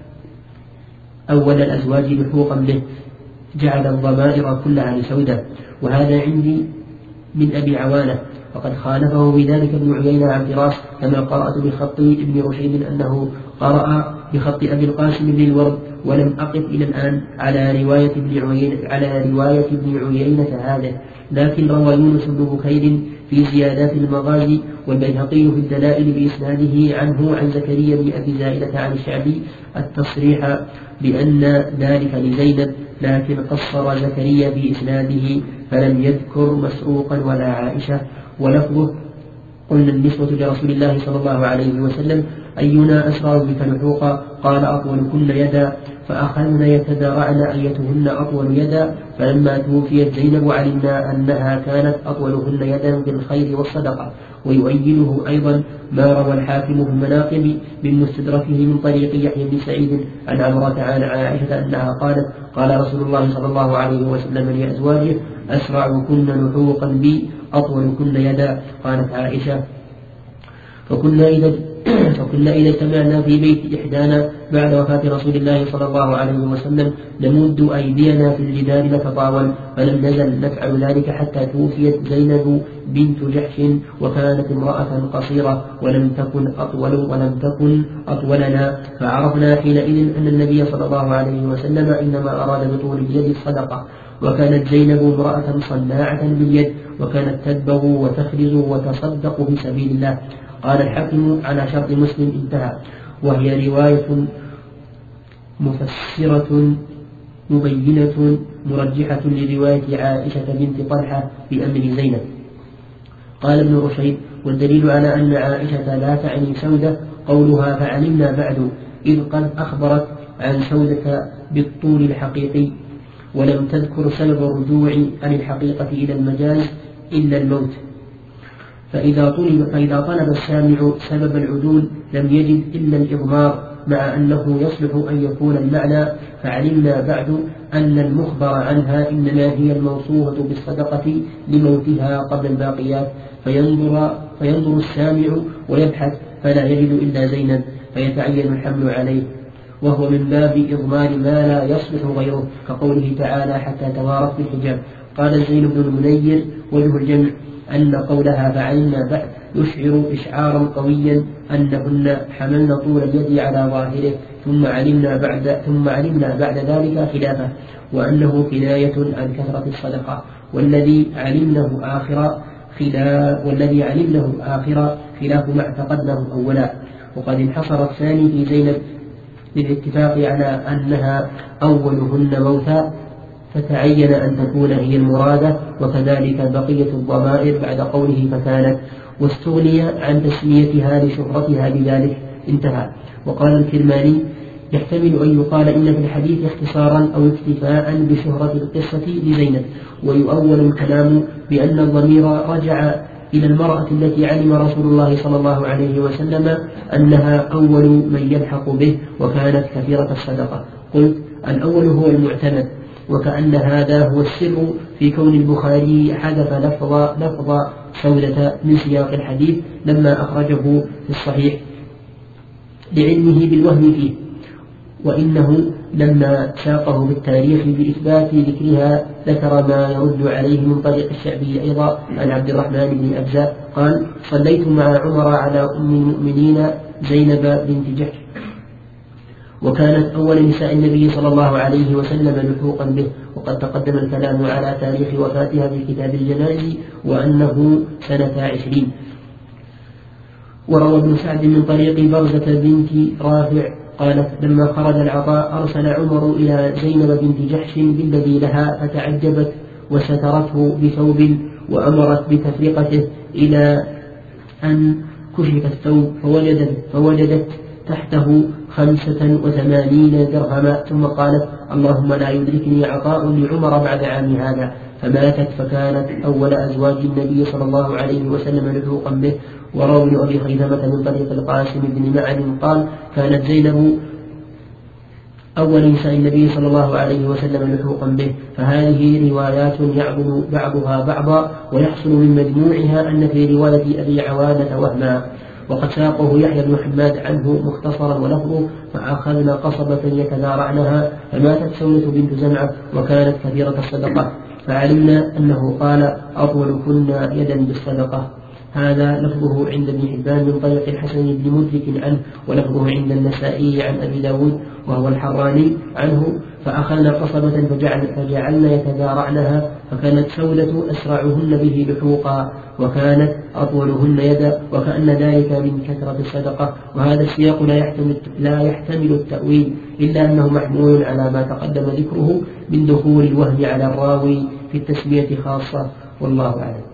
أول الأزواج لحوقا به جعل الضمائر كلها لسودة. وهذا عندي من أبي عوانة، وقد خالفه بذلك ابن عيينة عن فراس، كما قرأت بخط ابن رشيد أنه قرأ بخط أبي القاسم بن الورد، ولم أقف إلى الآن على رواية ابن عيينة على رواية ابن عيينة هذا. لكن روى يونس بن بكير في زيادات المغازي، والبيهقي في الدلائل بإسناده عنه عن زكريا بن أبي زائدة عن الشعبي التصريح بأن ذلك لزينب، لكن قصر زكريا بإسناده فلم يذكر مسروقا ولا عائشة. ولفظه: قلنا النسوة لرسول الله صلى الله عليه وسلم: أينا أسرع بك لحوقا؟ قال: أطولكن يدا. فأخذن يتدارعن أيتهن أطول يدا، فلما توفيت زينب علمنا أنها كانت أطولهن يدا بالخير والصدقة. ويؤيده أيضا ما روى الحاكم في المناقب من مستدركه من طريق يحيى بن سعيد عن عمرة عن عائشة أنها قالت: قال رسول الله صلى الله عليه وسلم لأزواجه: أسرعكن لحوقا بي أطولكن يدا. قالت عائشة: فكنا إذا فكنا إذا اجتمعنا في بيت إحدانا بعد وفاة رسول الله صلى الله عليه وسلم نمد أيدينا في الجدار نتطاول، فلم نزل نفعل ذلك حتى توفيت زينب بنت جحش، وكانت امرأة قصيرة ولم تكن أطول ولم تكن أطولنا، فعرفنا حينئذ أن النبي صلى الله عليه وسلم إنما أراد بطول اليد الصدقة. وكانت زينب امرأة صناعة باليد، وكانت تدبغ وتخرز وتصدق في سبيل الله. قال الحاكم على شرط مسلم. انتهى. وهي رواية مفسرة مبينة مرجحة لرواية عائشة بنت طلحة في أمر زينب. قال ابن رشيد: والدليل على أن عائشة لا تعني سودة قولها فعلمنا بعد، إذ قد أخبرت عن سودة بالطول الحقيقي، ولم تذكر سبب الرجوع عن الحقيقة إلى المجاز إلا الموت. فإذا طلب, فإذا طلب السامع سبب العدول لم يجد إلا الإضمار، مع أنه يصلح أن يكون المعنى فعلمنا بعد أن المخبر عنها إنما هي الموصوفة بالصدقة لموتها قبل الباقيات، فينظر, فينظر السامع ويبحث فلا يجد إلا زينب فيتعين الحمل عليه، وهو من باب إضمار ما لا يصلح غيره، كقوله تعالى: حتى توارت بالحجاب. قال زين بن المنير: وجه الجمع أن قولها فعلمنا بعد يشعر إشعارا قويا أنهن حملن طول اليد على ظاهره، ثم علمنا بعد, ثم علمنا بعد ذلك خلافه، وأنه كناية عن كثرة الصدقة، والذي علمناه آخرا خلاف والذي علمناه آخرا خلاف ما اعتقدناه أولا. وقد انحصر الثاني في زينب بالاتفاق على أنها أولهن موتا فتعين أن تكون هي المرادة، وكذلك بقية الضمائر بعد قوله فكانت، واستغني عن تسميتها لشهرتها بذلك. انتهى. وقال الكرماني يحتمل أن يقال إن في الحديث اختصارا أو اكتفاء بشهرة القصة لزينب، ويؤول الكلام بأن الضمير رجع إلى المرأة التي علم رسول الله صلى الله عليه وسلم أنها أول من يلحق به وكانت كثيرة الصدقة. قلت الأول هو المعتمد، وكأن هذا هو السر في كون البخاري حذف لفظ لفظ سودة من سياق الحديث لما أخرجه في الصحيح لعلمه بالوهم فيه، وإنه لما ساقه بالتاريخ بإثبات ذكرها ذكر ما يرد عليه من طريق الشعبي أيضا عن عبد الرحمن بن أبزة قال صليت مع عمر على أم المؤمنين زينب بنت جحش، وكانت أول نساء النبي صلى الله عليه وسلم لحوقا به. وقد تقدم الكلام على تاريخ وفاتها في كتاب الجنائز وأنه سنة عشرين. وروى ابن سعد من طريق برزة بنت رافع قالت لما خرج العطاء أرسل عمر إلى زينب بنت جحش بالذي لها فتعجبت وسترته بثوب وأمرت بتفرقته إلى أن كشف الثوب فوجدت, فوجدت تحته خمسة وثمانين درهما، ثم قالت اللهم لا يدركني عطاء لعمر بعد عام هذا، فماتت فكانت أول أزواج النبي صلى الله عليه وسلم لحوقا به. وروى ابن أبي خيثمة من طريق القاسم بن معن قال كانت زينب أول نساء النبي صلى الله عليه وسلم لحوقا به. فهذه روايات يعضل بعضها بعضا، ويحصل من مجموعها أن في رواية أبي عوانة وهما. وقد ساقه يحيى بن حماد عنه مختصرا ولفظه فأخذنا قصبة يتذارعنها فماتت سودة بنت زمعة وكانت كثيرة الصدقة، فعلمنا أنه قال أطول كنا يدا بالصدقة. هذا لفظه عند ابن حبان من طريق الحسن بن مدرك عنه، ولفظه عند النسائي عن أبي داود وهو الحراني عنه فأخذنا قصبة فجعل فجعلنا يتدارعنها فكانت سودة أسرعهن به لحوقا وكانت أطولهن يدا، وكأن ذلك من كثرة الصدقة. وهذا السياق لا يحتمل, لا يحتمل التأويل إلا أنه محمول على ما تقدم ذكره من دخول الوهم على الراوي في التسمية خاصة، والله أعلم.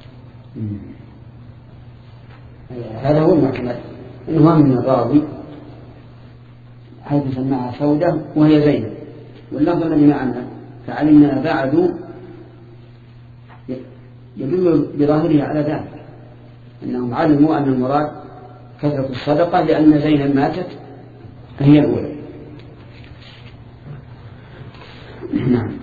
هذا هو المعتمد، أنه من الراوي حيث سماها سودة وهي زينب، واللفظ الذي معنا فعلمنا بعد يدل بظاهره على ذلك، أنهم علموا أن المراد كثرة الصدقة لأن زينب ماتت فهي الأولى. نعم.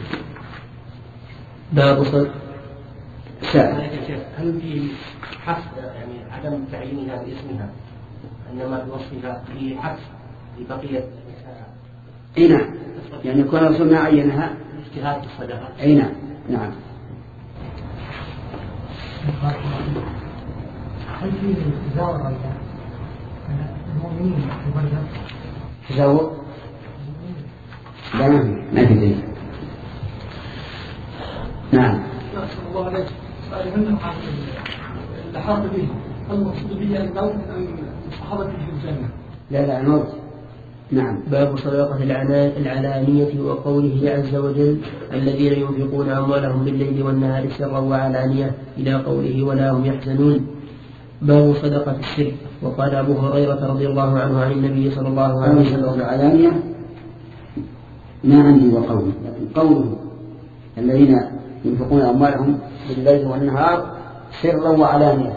باب صدق سائل هل في حث يعني عدم تعيينها باسمها إنما بوصفها في حث لبقية أي نعم، يعني يكون الرسول ما عينها اجتهاد الصدقة. أي نعم. نعم. هل في تزاور المؤمنين في برزة؟ تزاور؟ لا ما في ما في. نعم. أحسن الله عليك. سألهن اللي حاط به هل المقصود به الموت أم الصحابة في الجنة؟ لا لا الموت. نعم. باب صدقة العلانية وقوله عز وجل الذين ينفقون أموالهم بالليل والنهار سرا وعلانية إلى قوله ولا هم يحزنون. باب صدقة السر. وقال أبو هريرة رضي الله عنه عن النبي صلى الله عليه وسلم العلانية ما عندي وقوله، لكن قوله الذين ينفقون أموالهم بالليل والنهار سرا وعلانية،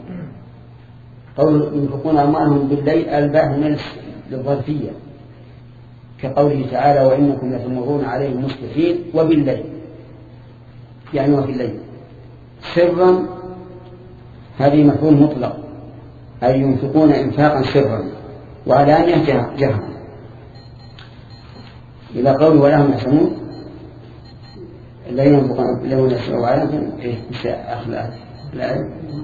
قول ينفقون أموالهم بالليل الباء للظرفية كقوله تعالى وإنكم لتمرون عليهم مصبحين وبالليل، يعني وفي الليل. سرا هذه مفعول مطلق أي ينفقون إنفاقا سرا، وعلانية جهرا. إلى قوله ولا هم يحزنون الذين ينفقون لهم يسرا وعلانية إيه أخلاق لا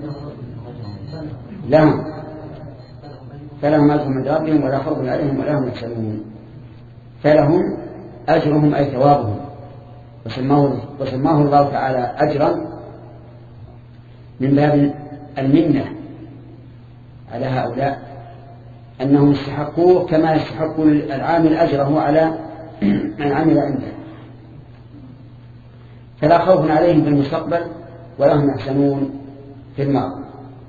لهم فلهم أجر من ربهم ولا خوف عليهم ولا هم يحزنون. فلهم أجرهم أي ثوابهم، وسماه, وسماه الله تعالى أجرا من باب المنة على هؤلاء أنهم يستحقوه كما يستحق العامل أجره على من عمل عنده، فلا خوف عليهم في المستقبل ولا هم يحزنون في الماضي.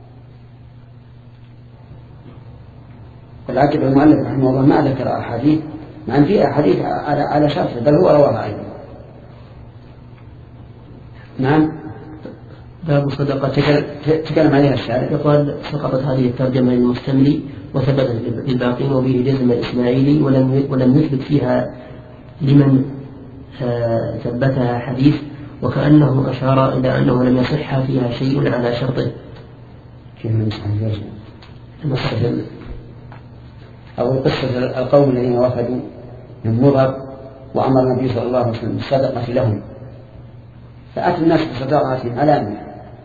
والعجب المؤلف رحمه الله ما ذكر أحاديث، مع أن فيها أحاديث على شرطه بل هو رواها أيضا. نعم. باب صدقة تكلم عليها الشارع. يقول سقطت هذه الترجمة للمستملي وثبتت للباقين وبه جزم الإسماعيلي ولم ولم يثبت فيها لمن ثبتها حديث، وكأنه أشار إلى أنه لم يصح فيها شيء على شرطه. كيف من أو قصة القوم الذين وفدوا من مضر وأمر النبي صلى الله عليه وسلم بالصدقة لهم، فأتى الناس بصدقاتهم علانية،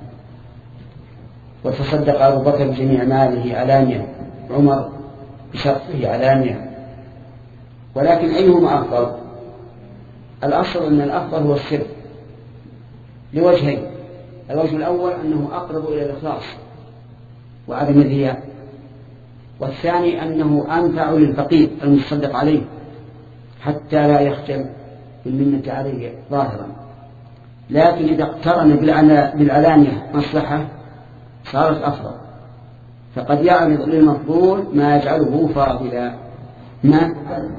وتصدق أبو بكر بجميع ماله علانية، عمر بشرطه علانية، ولكن أيهما أفضل؟ الأصل أن الأفضل هو السر لوجهين. الوجه الأول أنه أقرب إلى الإخلاص وعدم الرياء، والثاني أنه أنفع للفقير المتصدق عليه حتى لا يختم بالمنة عليه ظاهرا. لكن إذا اقترن بالعلانية مصلحة صارت أفضل، فقد يعرض للمفضول ما يجعله فاضلا. نعم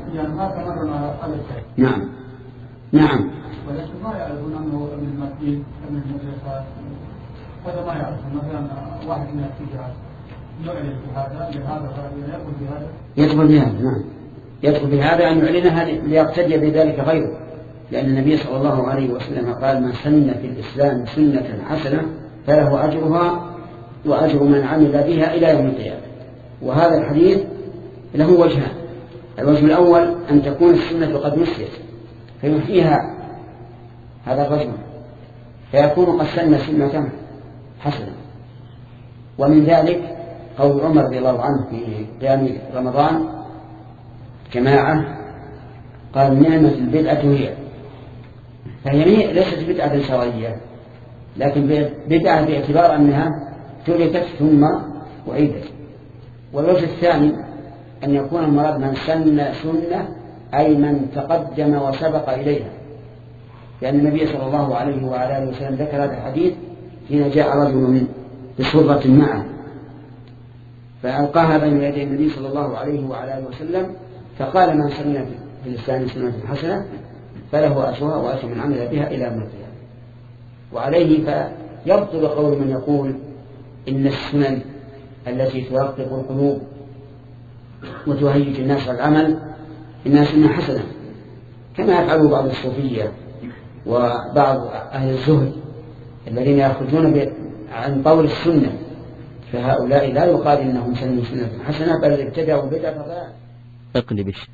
نعم نعم. ولكن ما يعرفون أنه ابن المسجد ابن المدرسة، هذا ما يعرفون. مثلا واحد من التجار يعلن بهذا لهذا يدخل بهذا يدخل بهذا نعم يدخل بهذا أن يعلنها ليقتدي بذلك غيره، لأن النبي صلى الله عليه وسلم قال: من سن في الإسلام سنة حسنة فله أجرها وأجر من عمل بها إلى يوم القيامة. وهذا الحديث له وجهان: الوجه الأول أن تكون السنة قد نسيت فيحييها هذا الرجل فيكون قد سن سنة حسنة. ومن ذلك قول عمر رضي الله عنه في قيام رمضان جماعة قال: نعمة البدعة هي، فهي ليست بدعة شرعية لكن بدعة باعتبار أنها تركت ثم وعيدت. والوجه الثاني أن يكون المراد من سن سنة أي من تقدم وسبق إليها، لأن النبي صلى الله عليه وعلى آله وسلم ذكر هذا الحديث حين جاء رجل من بصرة معه فألقاها بين يدي النبي صلى الله عليه وعلى آله وسلم، فقال: من سن في الإسلام سنة حسنة فله أجرها وأجر من عمل بها إلى يوم القيامة. وعليه فيبطل قول من يقول إن السنن التي ترقق القلوب وتهيج الناس العمل إنها سنة حسنة، كما يفعل بعض الصوفية وبعض أهل الزهد الذين يخرجون عن طول السنة، فهؤلاء لا يقال إنهم سنوا سنة حسنة بل ابتدعوا بدعة فضلال. اقلبش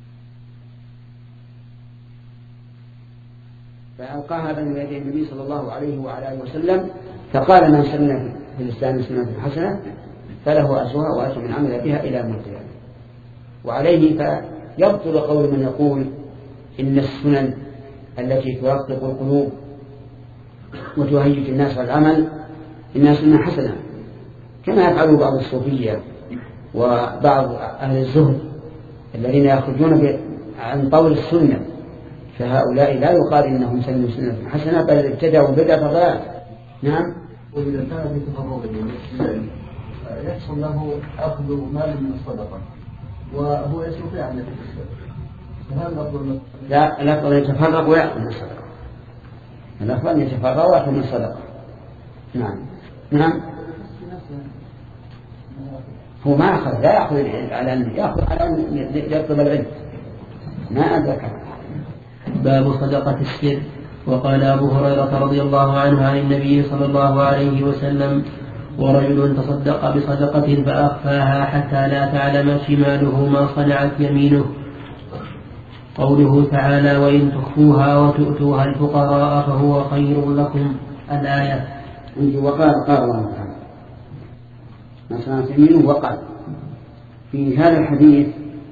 فألقاها بين يدي النبي صلى الله عليه وعلى آله وسلم فقال: من سن في الإسلام سنة حسنة فله أجرها وأجر من عمل بها إلى يوم القيامة. وعليه فيبطل قول من يقول إن السنن التي ترقق القلوب وتهيج الناس العمل إنها سنة حسنة، كما يفعل بعض الصوفية وبعض أهل الزهد الذين يخرجون عن طول السنة، فهؤلاء لا يقال إنهم سنوا سنة حسنة بل ابتدعوا بدعة فضلال. نعم. وإذا كان في تفرغ يحصل له أخذ مال من الصدقة وهو يستطيع أن يتفرغ، لا الأفضل يتفرغ ويأخذ من الصدقة، الأفضل يتفرغ ويأخذ من الصدقة. نعم نعم. هو ما أخذ، لا يأخذ على أن يأخذ على أن يطلب العلم، ما أدرك. باب صدقة السر. وقال أبو هريرة رضي الله عنه عن النبي صلى الله عليه وسلم: ورجل تصدق بصدقة فأخفاها حتى لا تعلم شماله ما صنعت يمينه. قوله تعالى: وإن تخفوها وتؤتوها الفقراء فهو خير لكم. الآية. وقال قال الله تعالى ما صنعت يمينه. وقال في هذا الحديث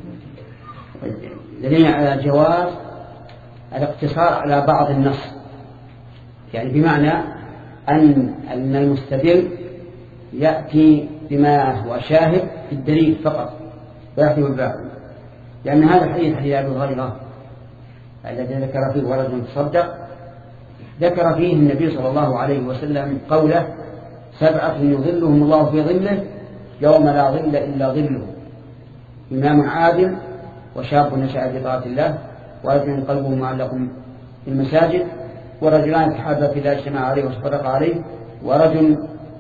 دليل على جواز الاقتصار على بعض النص، يعني بمعنى أن أن المستدل يأتي بما هو شاهد في الدليل فقط ويأتي بالباقي، لأن هذا الحديث حديث أبي هريرة الذي ذكر فيه ورجل تصدق ذكر فيه النبي صلى الله عليه وسلم قوله: سبعة يظلهم الله في ظله يوم لا ظل إلا ظله: إمام عادل، وشاب نشأ في طاعة الله، ورجل قلبه معلق في المساجد، ورجلان تحابا في الله اجتمع عليه وصدق عليه، ورجل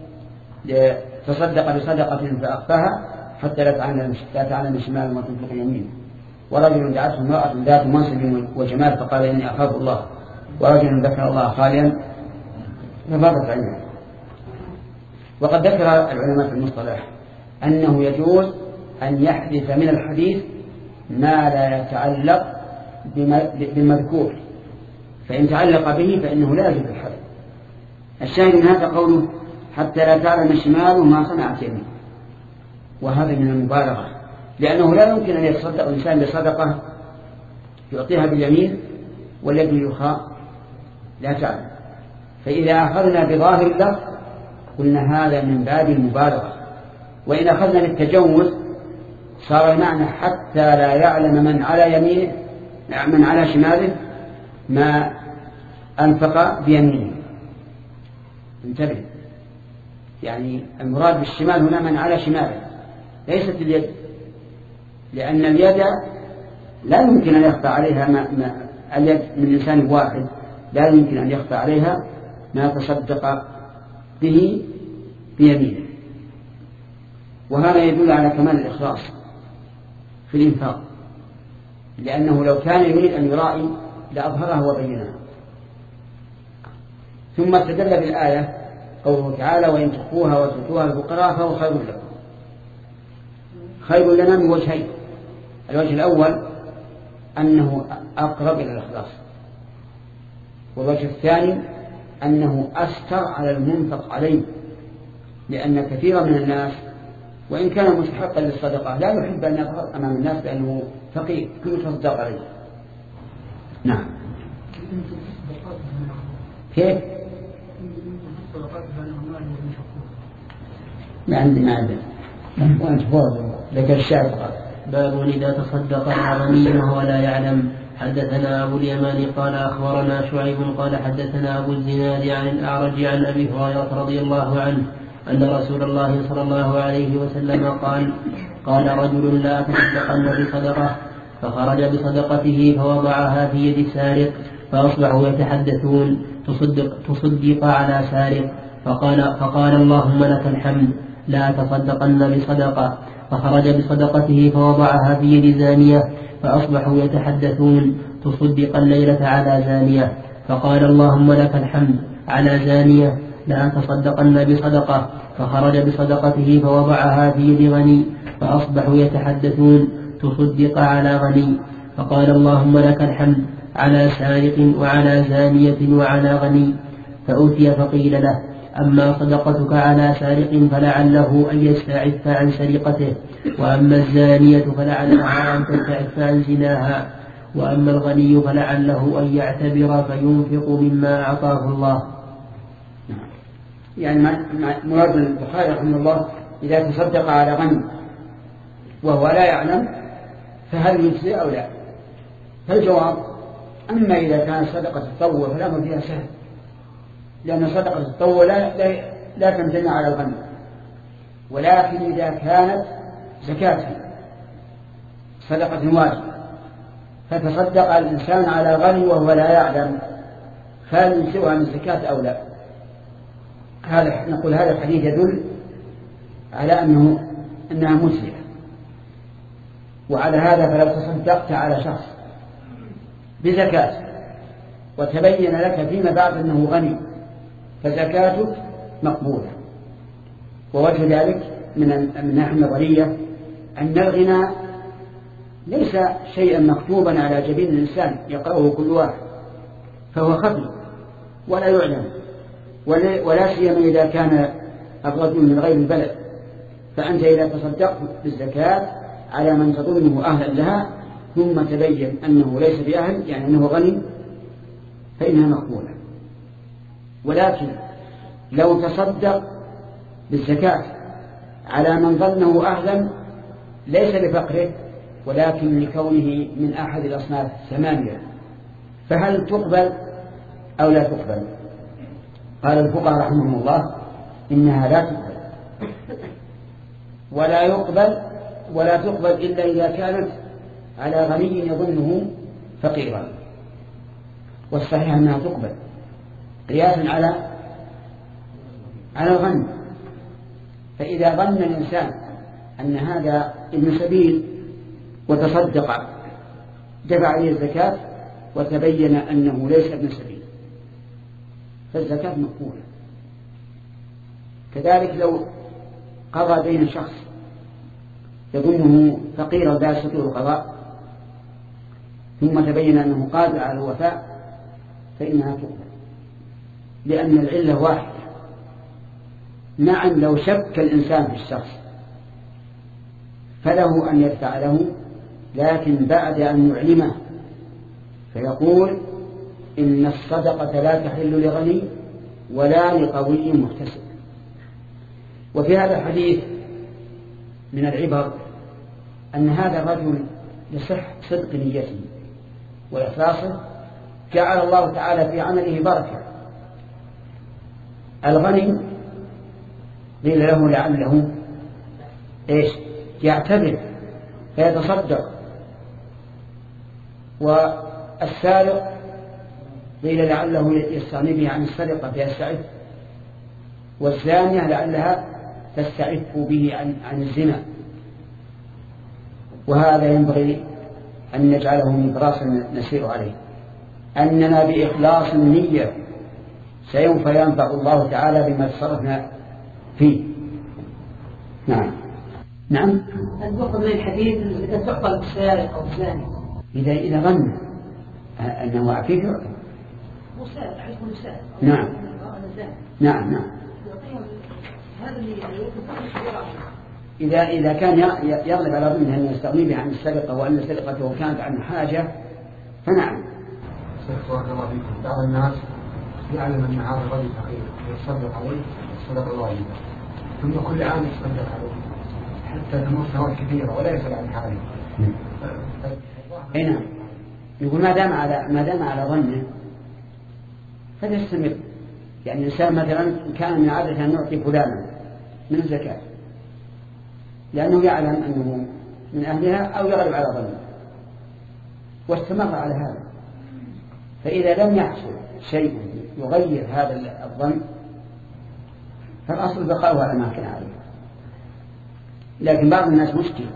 تصدق بصدقة فأخفاها حتى لا تعلم شماله ما تنفق يمينه، ورجل دعته امرأة ذات منصب وجمال فقال إني أخاف الله، ورجل ذكر الله خاليا ففاضت عينه. وقد ذكر العلماء في المصطلح أنه يجوز أن يحدث من الحديث ما لا يتعلق بالمذكور، فإن تعلق به فإنه لا يجب الحدث. الشاهد من هذا قوله: حتى لا تعلم شماله ما صنعت يمينه، وهذا من المبالغة، لأنه لا يمكن أن يتصدق الإنسان بصدقة يعطيها باليمين واليد يخاء لا تعلم، فإذا أخذنا بظاهر اللفظ قلنا هذا من باب المبالغة، وإن أخذنا بالتجوز صار المعنى حتى لا يعلم من على يمينه من على شماله ما أنفق بيمينه. انتبه، يعني المراد بالشمال هنا من على شماله ليست اليد، لأن اليد لا يمكن أن يخفى عليها ما, ما اليد من إنسان واحد لا يمكن أن يخفى عليها ما تصدق به بيمينه، وهذا يدل على كمال الإخلاص في الإنفاق، لأنه لو كان يريد أن يرائي لأظهره وبينه. ثم استدل بالآية قوله تعالى: وإن تخفوها وتؤتوها الفقراء فهو خير لكم. خير لنا من وجهين: الوجه الأول أنه أقرب إلى الإخلاص، والوجه الثاني أنه أستر على المنفق عليه، لأن كثيرا من الناس وإن كان مستحقا للصدقة لا يحب أن يظهر أمام الناس بأنه فقير كل تصدق عليه. نعم. كيف؟ ما عندي ما عندي وأنت فوق ذكر الشعر فقط. باب إذا تصدق الغني وهو لا يعلم. حدثنا أبو اليمان قال أخبرنا شعيب قال حدثنا أبو الزناد عن الأعرج عن أبي هريرة رضي الله عنه أن رسول الله صلى الله عليه وسلم قال: قال رجل: لا تصدقن بصدقة، فخرج بصدقته فوضعها في يد سارق، فأصبحوا يتحدثون: تصدق, تصدق على سارق، فقال, فقال اللهم لك الحمد، لا تصدقن بصدقة، فخرج بصدقته فوضعها في يد زانية، فأصبحوا يتحدثون: تصدق الليلة على زانية، فقال اللهم لك الحمد، على زانية، لا تصدقن بصدقة، فخرج بصدقته فوضعها في يد غني، فأصبحوا يتحدثون: تصدق على غني، فقال اللهم لك الحمد، على سارق وعلى زانية وعلى غني. فأتي فقيل له: أما صدقتك على سارق فلعله أن يستعف عن سرقته، وأما الزانية فلعلها أن تستعف عن زناها، وأما الغني فلعله أن يعتبر فينفق مما أعطاه الله. يعني مراد البخاري رحمه الله إذا تصدق على غني وهو لا يعلم فهل يجزي أو لا؟ فالجواب: أما إذا كانت صدقة التطوع فالأمر فيها سهل، لأن صدقة التطوع لا, لا, لا تمتنع على الغني، ولكن إذا كانت زكاة صدقة واجبة فتصدق الإنسان على غني وهو لا يعلم فهل يجزئها من الزكاة أو لا؟ هذا نقول هذا الحديث يدل على أنه أنها مسلمة. وعلى هذا فلو تصدقت على شخص بزكاة وتبين لك فيما بعد أنه غني فزكاتك مقبولة. ووجه ذلك من الناحية النظرية أن الغنى ليس شيئا مكتوبا على جبين الإنسان يقرأه كل واحد، فهو خفي ولا يعلم، ولا سيما إذا كان الرجل من غير البلد. فأنت إذا تصدقت بالزكاة على من تظنه أهلا لها ثم تبين أنه ليس بأهل، يعني أنه غني، فإنها مقبولة. ولكن لو تصدق بالزكاة على من ظنه أهلا ليس لفقره ولكن لكونه من أحد الأصناف الثمانية، فهل تقبل أو لا تقبل؟ قال الفقهاء رحمهم الله إنها لا تقبل ولا يقبل ولا تقبل إلا إذا كانت على غني يظنه فقيرا، والصحيح أنها تقبل قياسا على على الغني. فإذا ظن الإنسان أن هذا ابن سبيل وتصدق دفع عليه الزكاة وتبين أنه ليس ابن سبيل فالزكاة مقبولة. كذلك لو قضى بين شخص يظنه فقيرا لا يستطيع القضاء ثم تبين أنه قادر على الوفاء فإنها تقبل، لأن العلة واحدة. نعم لو شك الإنسان في الشخص فله أن يدفع له، لكن بعد أن يعلمه فيقول إن الصدقة لا تحل لغني ولا لقوي محتسب. وفي هذا الحديث من العبر أن هذا الرجل لصح صدق نيته وإخلاصه جعل الله تعالى في عمله بركة. الغني قيل له لعله إيش يعتذر فيتصدق، والسارق قيل لعله يستغني به عن السرقة فيستعف، والزانية لعلها تستعف به عن, عن الزنا. وهذا ينبغي أن نجعله مدراسا نسير عليه، أننا بإخلاص النية سيوف ينفع الله تعالى بما تصرفنا فيه. نعم نعم. الوقت من الحديث إذا تعطى السارق أو الزاني إذا إذا ظن أنه عفيف يعطى. مسارق عليكم مسارق. نعم نعم نعم. إذا إذا كان يغلب على ظنه أن يستغني به عن السرقة وأن سرقته كانت عن حاجة فنعم. بارك الله فيكم. بعض الناس يعلم أن هذا الرجل فقير يتصدق عليه الصدقة الواجبة ثم كل عام يتصدق عليه حتى تمر سنوات كثيرة ولا يسأل عن حاله. أي نعم. يقول ما دام على ما دام على ظنه فليستمر. يعني الإنسان مثلا كان من عادة أن يعطي فلانا من الزكاة لأنه يعلم أنه من أهلها أو يغلب على ظنه واستمر على هذا، فإذا لم يحصل شيء يغير هذا الظن فالأصل بقاؤه على ما كان عليه. لكن بعض الناس مشكل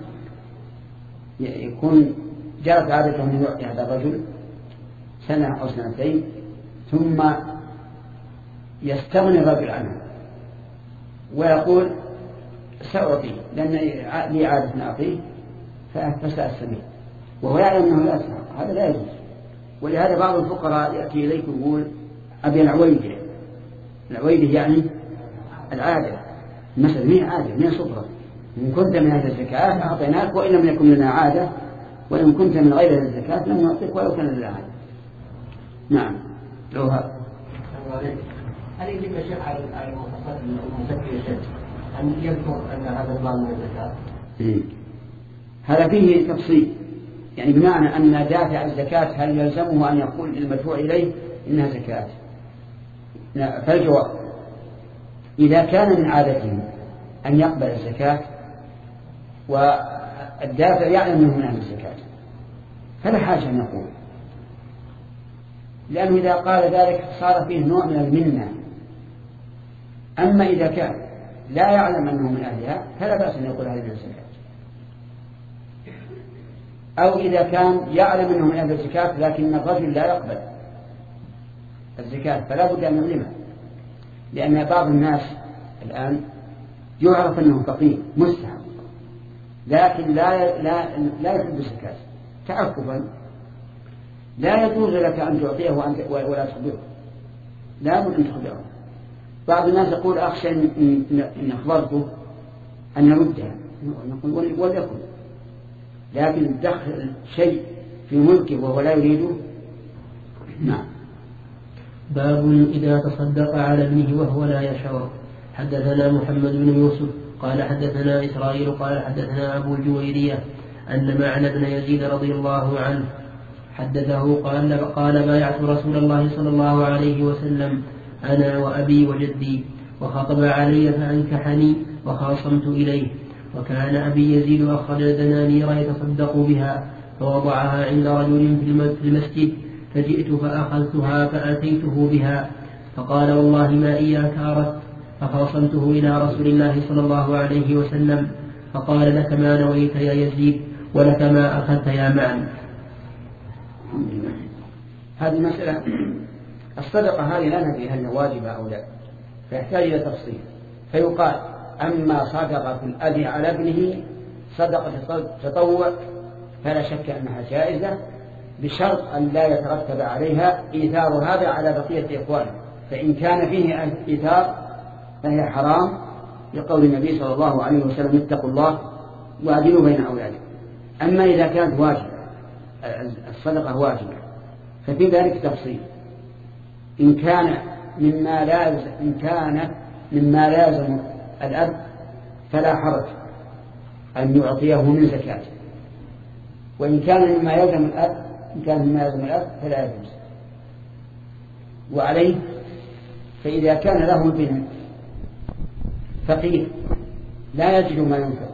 يكون جرت عادته أن يعطي هذا الرجل سنة أو سنتين ثم يستغني الرجل عنه ويقول سأعطيه لأن لي عادة أعطيه فسأستمر وهو يعلم أنه لا يستحق. هذا لا يجوز. ولهذا بعض الفقراء يأتي إليك ويقول أبي العويدة. العويدة يعني العادة، مثلا مين عادة مين صبرة، إن كنت من هذه الزكاة أعطيناك وإن لم يكن لنا عادة، وإن كنت من غير هذه الزكاة لم نعطيك ولو كان لنا عادة. نعم. لو هذا هل يجب الشيخ على المزكي يا شيخ أن يذكر أن هذا المال من الزكاة؟ إيه. هذا فيه تفصيل، يعني بمعنى أن دافع الزكاة هل يلزمه أن يقول للمدفوع إليه إنها زكاة؟ لا. فالجواب إذا كان من عادته أن يقبل الزكاة والدافع يعلم أنه من أهل الزكاة فلا حاجة أن يقول، لأنه إذا قال ذلك صار فيه نوع من المنة. أما إذا كان لا يعلم أنه من أهلها فلا بأس أن يقول هذه الزكاة، أو إذا كان يعلم أنه من أهل الزكاة لكن الرجل لا يقبل الزكاة فلا بد أن يعلمه، لأن بعض الناس الآن يعرف أنه فقير مستحق لكن لا لا لا يحب الزكاة تعففا. لا يجوز لك أن تعطيه ولا تخبره، لا بد أن تخبره. بعض الناس يقول أخشى إن أخبرته أن يردها، نقول وليكن، لكن دخل شيء في ملكه وهو لا يريده. نعم. باب إذا تصدق على ابنه وهو لا يشعر. حدثنا محمد بن يوسف قال حدثنا إسرائيل قال حدثنا أبو الجويرية أن معنى بن يزيد رضي الله عنه حدثه قال قال بايعت رسول الله صلى الله عليه وسلم أنا وأبي وجدي وخطب علي فأنكحني وخاصمت إليه، وكان أبي يزيد أخرج دنانير يتصدق بها فوضعها عند رجل في المسجد، فجئت فأخذتها فأتيته بها فقال والله ما إياك أردت، فخاصمته إلى رسول الله صلى الله عليه وسلم فقال لك ما نويت يا يزيد ولك ما أخذت يا معن. هذه المسألة الصدقة هذه لا ندري هل واجبة أو لا، فيحتاج إلى تفصيل. فيقال أما صدقة الأب على ابنه صدقة تطوع فلا شك أنها جائزة بشرط أن لا يترتب عليها إيثار هذا على بقية إخوانه، فإن كان فيه إيثار فهي حرام لقول النبي صلى الله عليه وسلم اتقوا الله وأعدلوا بين أولادكم. أما إذا كانت واجبة الصدقة واجبة ففي ذلك تفصيل. إن كان مما لازم إن كان مما لازم الأب فلا حرج أن يعطيه من زكاته، وإن كان مما يلزم الأب إن كان مما يلزم الأب فلا يجوز. وعليه فإذا كان له ابن فقير لا يجد ما ينفق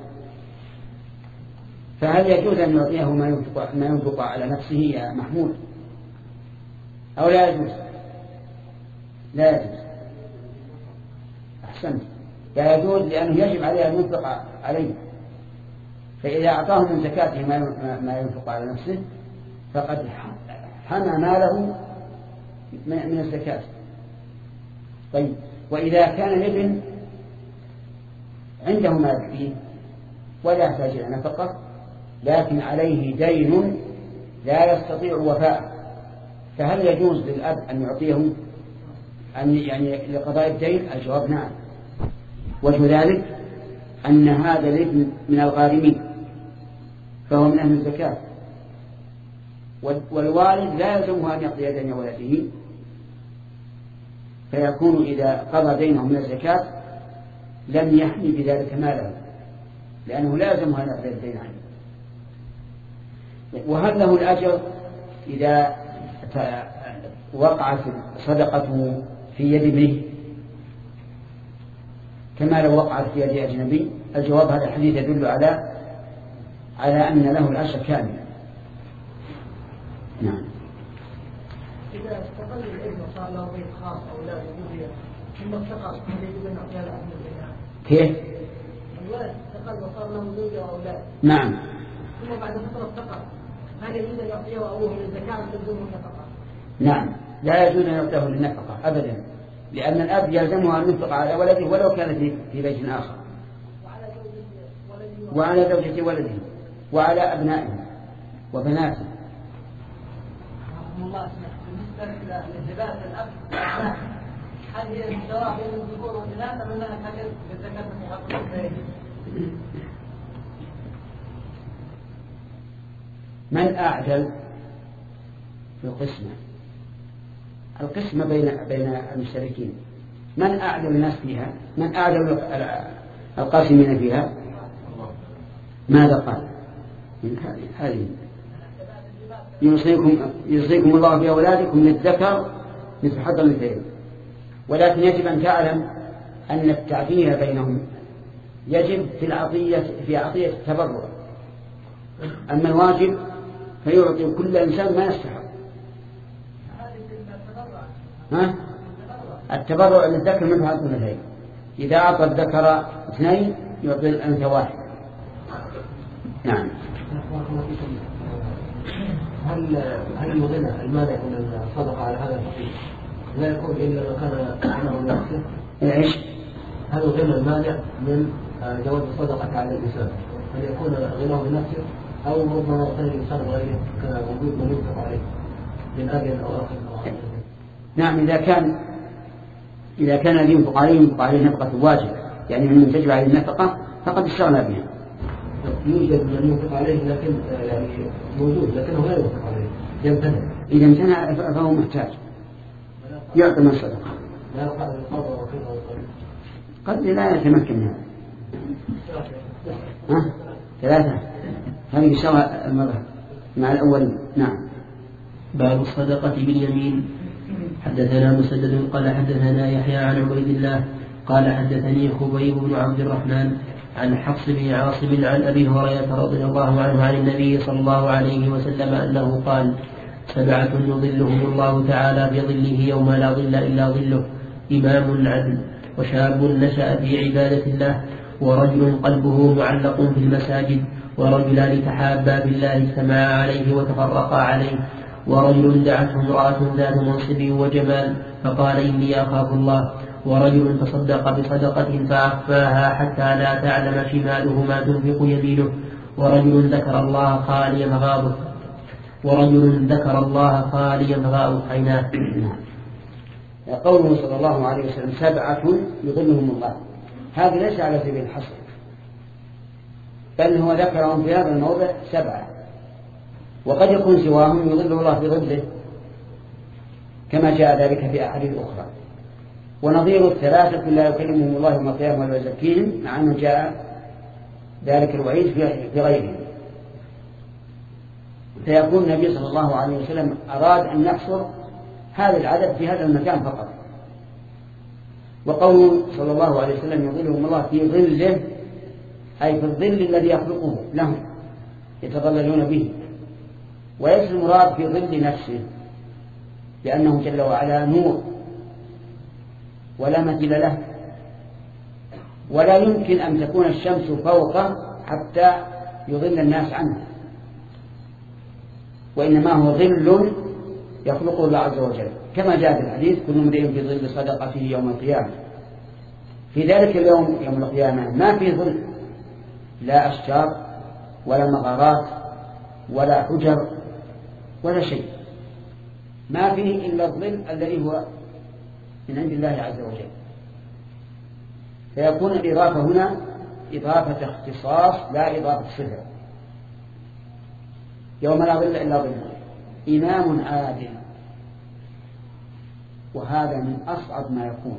فهل يجوز أن يعطيه ما ينفق, ما ينفق على نفسه يا محمود أو لا يجوز؟ لا يجوز. أحسنت، لا يجوز لأنه يجب عليه أن ينفق عليه، فإذا أعطاه من زكاته ما ينفق على نفسه فقد حمى ماله من الزكاة. طيب، وإذا كان الابن عنده ما يكفيه ولا يحتاج إلى نفقة لكن عليه دين لا يستطيع وفاءه، فهل يجوز للأب أن يعطيه أن يعني لقضاء الدين؟ الجواب نعم. وجه ذلك أن هذا الابن من الغارمين فهو من أهل الزكاة، والوالد لا يلزمه أن يقضي دين ولده، فيكون إذا قضى دينه من الزكاة لم يحمي بذلك ماله لأنه لا يلزمه أن يقضي الدين عنه. وهل له الأجر إذا وقعت صدقته في يد ابنه كما لو وقعت في يد أجنبي؟ الجواب هذا الحديث يدل على على أن له الأجر كامل. نعم. إذا استقل الابن صار له بيت خاص أو لا يجوز ثم استقل هل يجوز أن يعطيها الأهل البناء؟ كيف؟ الولد استقل وصار له زوجة وأولاد. نعم. ثم بعد فترة استقل هل يجوز أن يعطيه أبوه للزكاة أم تلزمه النفقة؟ نعم، لا يجوز أن يعطيه للنفقة أبدا، لأن الأب يلزمه أن ينفق على ولده ولو كان في بيت آخر، وعلى زوجة ولده وعلى أبنائه وبناته. الله بالنسبة للهبات الأب هل هي سواء بين الذكور والإناث أم أنها كانت بالزكاة في حق الأنثيين؟ من أعدل في القسمة؟ القسمة بين بين المشتركين، من أعدل الناس فيها؟ من أعدل القاسمين فيها؟ ماذا قال؟ هذه يوصيكم يوصيكم الله بأولادكم للذكر مثل حظ الأنثيين، ولكن يجب أن تعلم أن التعديل بينهم يجب في العطية في عطية التبرع، أما الواجب فيعطي كل إنسان ما يستحق. ها؟ التبرع للذكر مثل حظ الأنثيين، إذا أعطى الذكر اثنين يعطي الأنثى واحد. نعم. هل هل الغنى المانع من الصدقة على هذا الفقير لا يكون إلا ما كان عنه نفسه؟ إيش؟ هل الغنى المانع من جواز الصدقة على الإنسان؟ هل يكون غناه بنفسه أو ربما يغتني الإنسان غيره كوجود من ينفق عليه من أجل أو آخر؟ نعم، إذا كان إذا كان الذي ينفق عليه ينفق عليه نفقة واجب، يعني من تجب عليه النفقة فقد استغنى بها. يوجد من ينفق عليه لكن يعني موجود لكنه لا ينفق عليه يمتنع. إذا امتنع فهو محتاج. يعطي من الصدقة. قد لا يتمكن منها. ها؟ ثلاثة. هذه الشرع المذهب مع الأولين. نعم. باب الصدقة باليمين. حدثنا مسدد قال حدثنا يحيى عن عبيد الله قال حدثني خبيب بن عبد الرحمن عن حفص بن عاصم عن أبي هريرة رضي الله عنه عن النبي صلى الله عليه وسلم أنه قال: سبعة يظلهم الله تعالى بظله يوم لا ظل إلا ظله: إمام عدل، وشاب نشأ في عبادة الله، ورجل قلبه معلق في المساجد، ورجلان تحابا بالله اجتمعا عليه وتفرقا عليه، ورجل دعته امرأة ذات منصب وجمال فقال: إني أخاف الله، ورجل تصدق بصدقة فأخفاها حتى لا تعلم شماله ما تنفق يمينه، ورجل ذكر الله خاليا فغاضه ورجل ذكر الله خاليا فغاضت عيناه. قوله صلى الله عليه وسلم: سبعة يظلهم الله، هذا ليس على سبيل الحصر، بل هو ذكرهم في هذا الموضع سبعة، وقد يكون سواهم يظل الله بظله كما جاء ذلك في أحاديث أخرى. ونظير الثلاثة لا يكلمهم الله يوم القيامة ولا يزكيهم، مع أنه جاء ذلك الوعيد في غيرهم. فيكون النبي صلى الله عليه وسلم أراد أن يحصر هذا العدد في هذا المكان فقط. وقوله صلى الله عليه وسلم: يظلهم الله في ظله، أي في الظل الذي يخلقه لهم يتظللون به، وليس المراد في ظل نفسه، لأنه جل وعلا نور ولا مثيل له، ولا يمكن أن تكون الشمس فوقه حتى يظل الناس عنه، وإنما هو ظل يخلقه الله عز وجل، كما جاء في الحديث: كل امرئ في ظل صدقته يوم القيامة. في ذلك اليوم يوم القيامة ما في ظل، لا أشجار ولا مغارات ولا حجر ولا شيء، ما فيه إلا الظل الذي هو من عند الله عز وجل. فيكون الإضافة هنا إضافة اختصاص لا إضافة صفة. يوم لا ظل إلا ظله، إمام عادل، وهذا من أصعب ما يكون.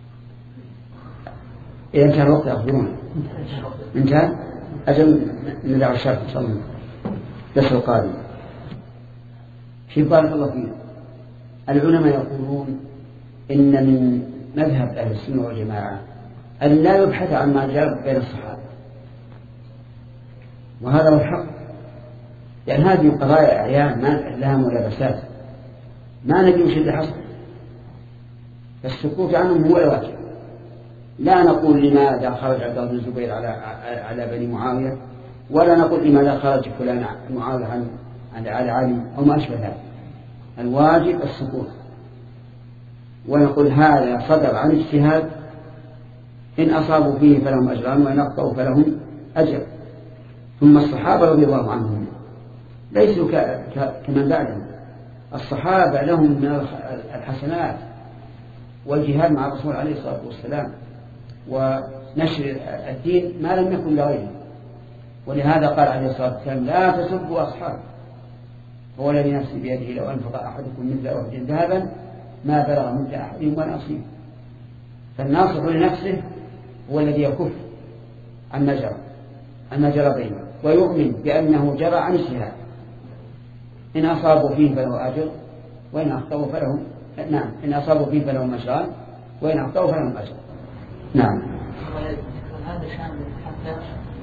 إذا انتهى الوقت أخبرونا. انتهى أجل ندع الشرط إن شاء الله بس القادم. شيء بارك الله فينا. العلماء يقولون إن من مذهب أهل السنة والجماعة أن لا يبحث عن ما جاء بين الصحابة، وهذا هو الحق، لأن هذه قضايا أعيان ما لها ملابسات، ما نجي شيء حصل، السكوت عنهم هو الواجب. لا نقول لماذا خرج عبد الله بن الزبير على على بني معاوية، ولا نقول لماذا خرج فلان معاوية عن على علي أو ما أشبه ذلك. الواجب السكوت، ونقول هذا صدر عن اجتهاد، إن أصابوا فيه فلهم أجران وإن أخطأوا فلهم أجر. ثم الصحابة رضي الله عنهم ليسوا كمن بعدهم، الصحابة لهم من الحسنات والجهاد مع الرسول عليه الصلاة والسلام ونشر الدين ما لم يكن لغيره. ولهذا قال عليه الصلاة والسلام: لا تسبوا أصحابي، هو الذي نفسي بيده لو أنفق أحدكم مثل أحد ذهبا ما بلغ مد أحدهم ولا نصيب. فالناصح لنفسه هو الذي يكف عما جرى عما جرى بينه، ويؤمن بأنه جرى عن اجتهاد، إن أصابوا فيه فله أجر وإن أخطأوا فلهم نعم إن أصابوا فيه فلهم أجران وإن أخطأوا فلهم أجر. نعم. هذا شامل حتى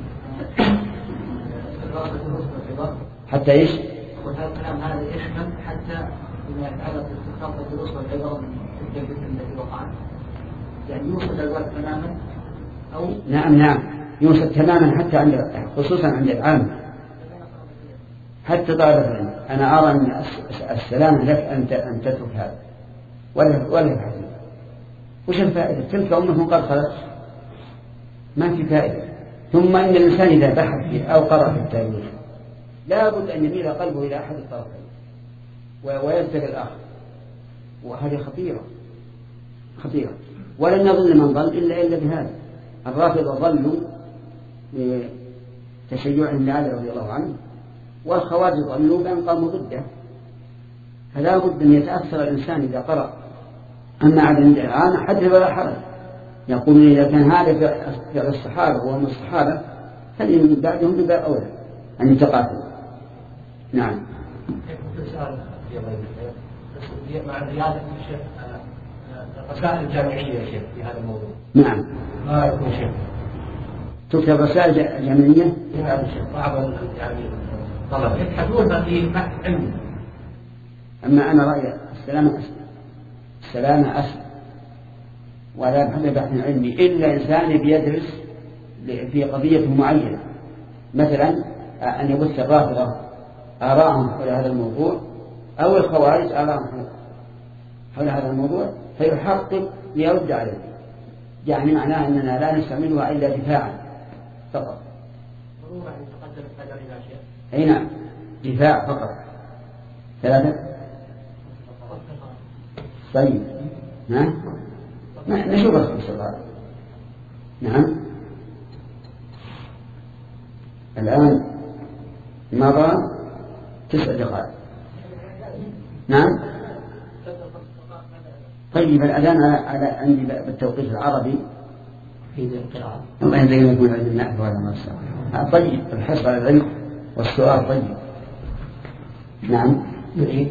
حتى إيش؟ وهذا الكلام هذا يشمل حتى بما يتعلق باستخراج الدروس والعبر من تلك الفتن التي وقعت، يعني يوصل الوقت تماما أو نعم نعم يوصل تماما حتى عند خصوصا عند العام، حتى طالب العلم. أنا أرى أن السلام لك أن أن تترك هذا ولا ولا الحديث. وش الفائدة؟ تلك أمة قد خلت، ما في فائدة. ثم إن الإنسان إذا بحث فيه أو قرأ في التاريخ لا بد أن يميل قلبه إلى أحد الطرفين ويزدر الآخر، وهذه خطيرة خطيرة. ولن يظل من ظل إلا إلا بهذا. الرافضة ظلوا بتشيعهم لعلي رضي الله عنه، والخوارج ظلوا بأن قاموا ضده. فلا بد أن يتأثر الإنسان إذا قرأ أما عدم الإعانة حدث ولا حرج. يقول إذا كان هذا فعل الصحابة وهم الصحابة فليهم من بعدهم من باب أولى أن يتقاتلوا. نعم. مع الرياضة الشيخ رسائل جامعية يا شيخ في هذا الموضوع. نعم. ما يكون شيخ. تكتب رسائل جامعية؟ نعم شيخ. بعض يعني طلبة يبحثون في بحث علمي. أما أنا رأيي السلامة أسلم. السلامة أسلم. ولا يبحث بحث علمي إلا إنسان بيدرس في قضية معينة، مثلا أن يبث الرافضة آراءهم حول هذا الموضوع أو الخوارج آراءهم حول هذا الموضوع فيحقق ليرد عليه. يعني معناه أننا لا نستعملها إلا دفاعا فقط. أي نعم، دفاع فقط. ثلاثة. طيب نعم نشوف الخمسة. نعم. الآن مضى تسع دقائق. نعم. طيب الأذان على عندي بالتوقيت العربي الله يجزيكم يكون علم النحو ولا ما استطاع. طيب الحرص على العلم والسؤال طيب. نعم. نعيد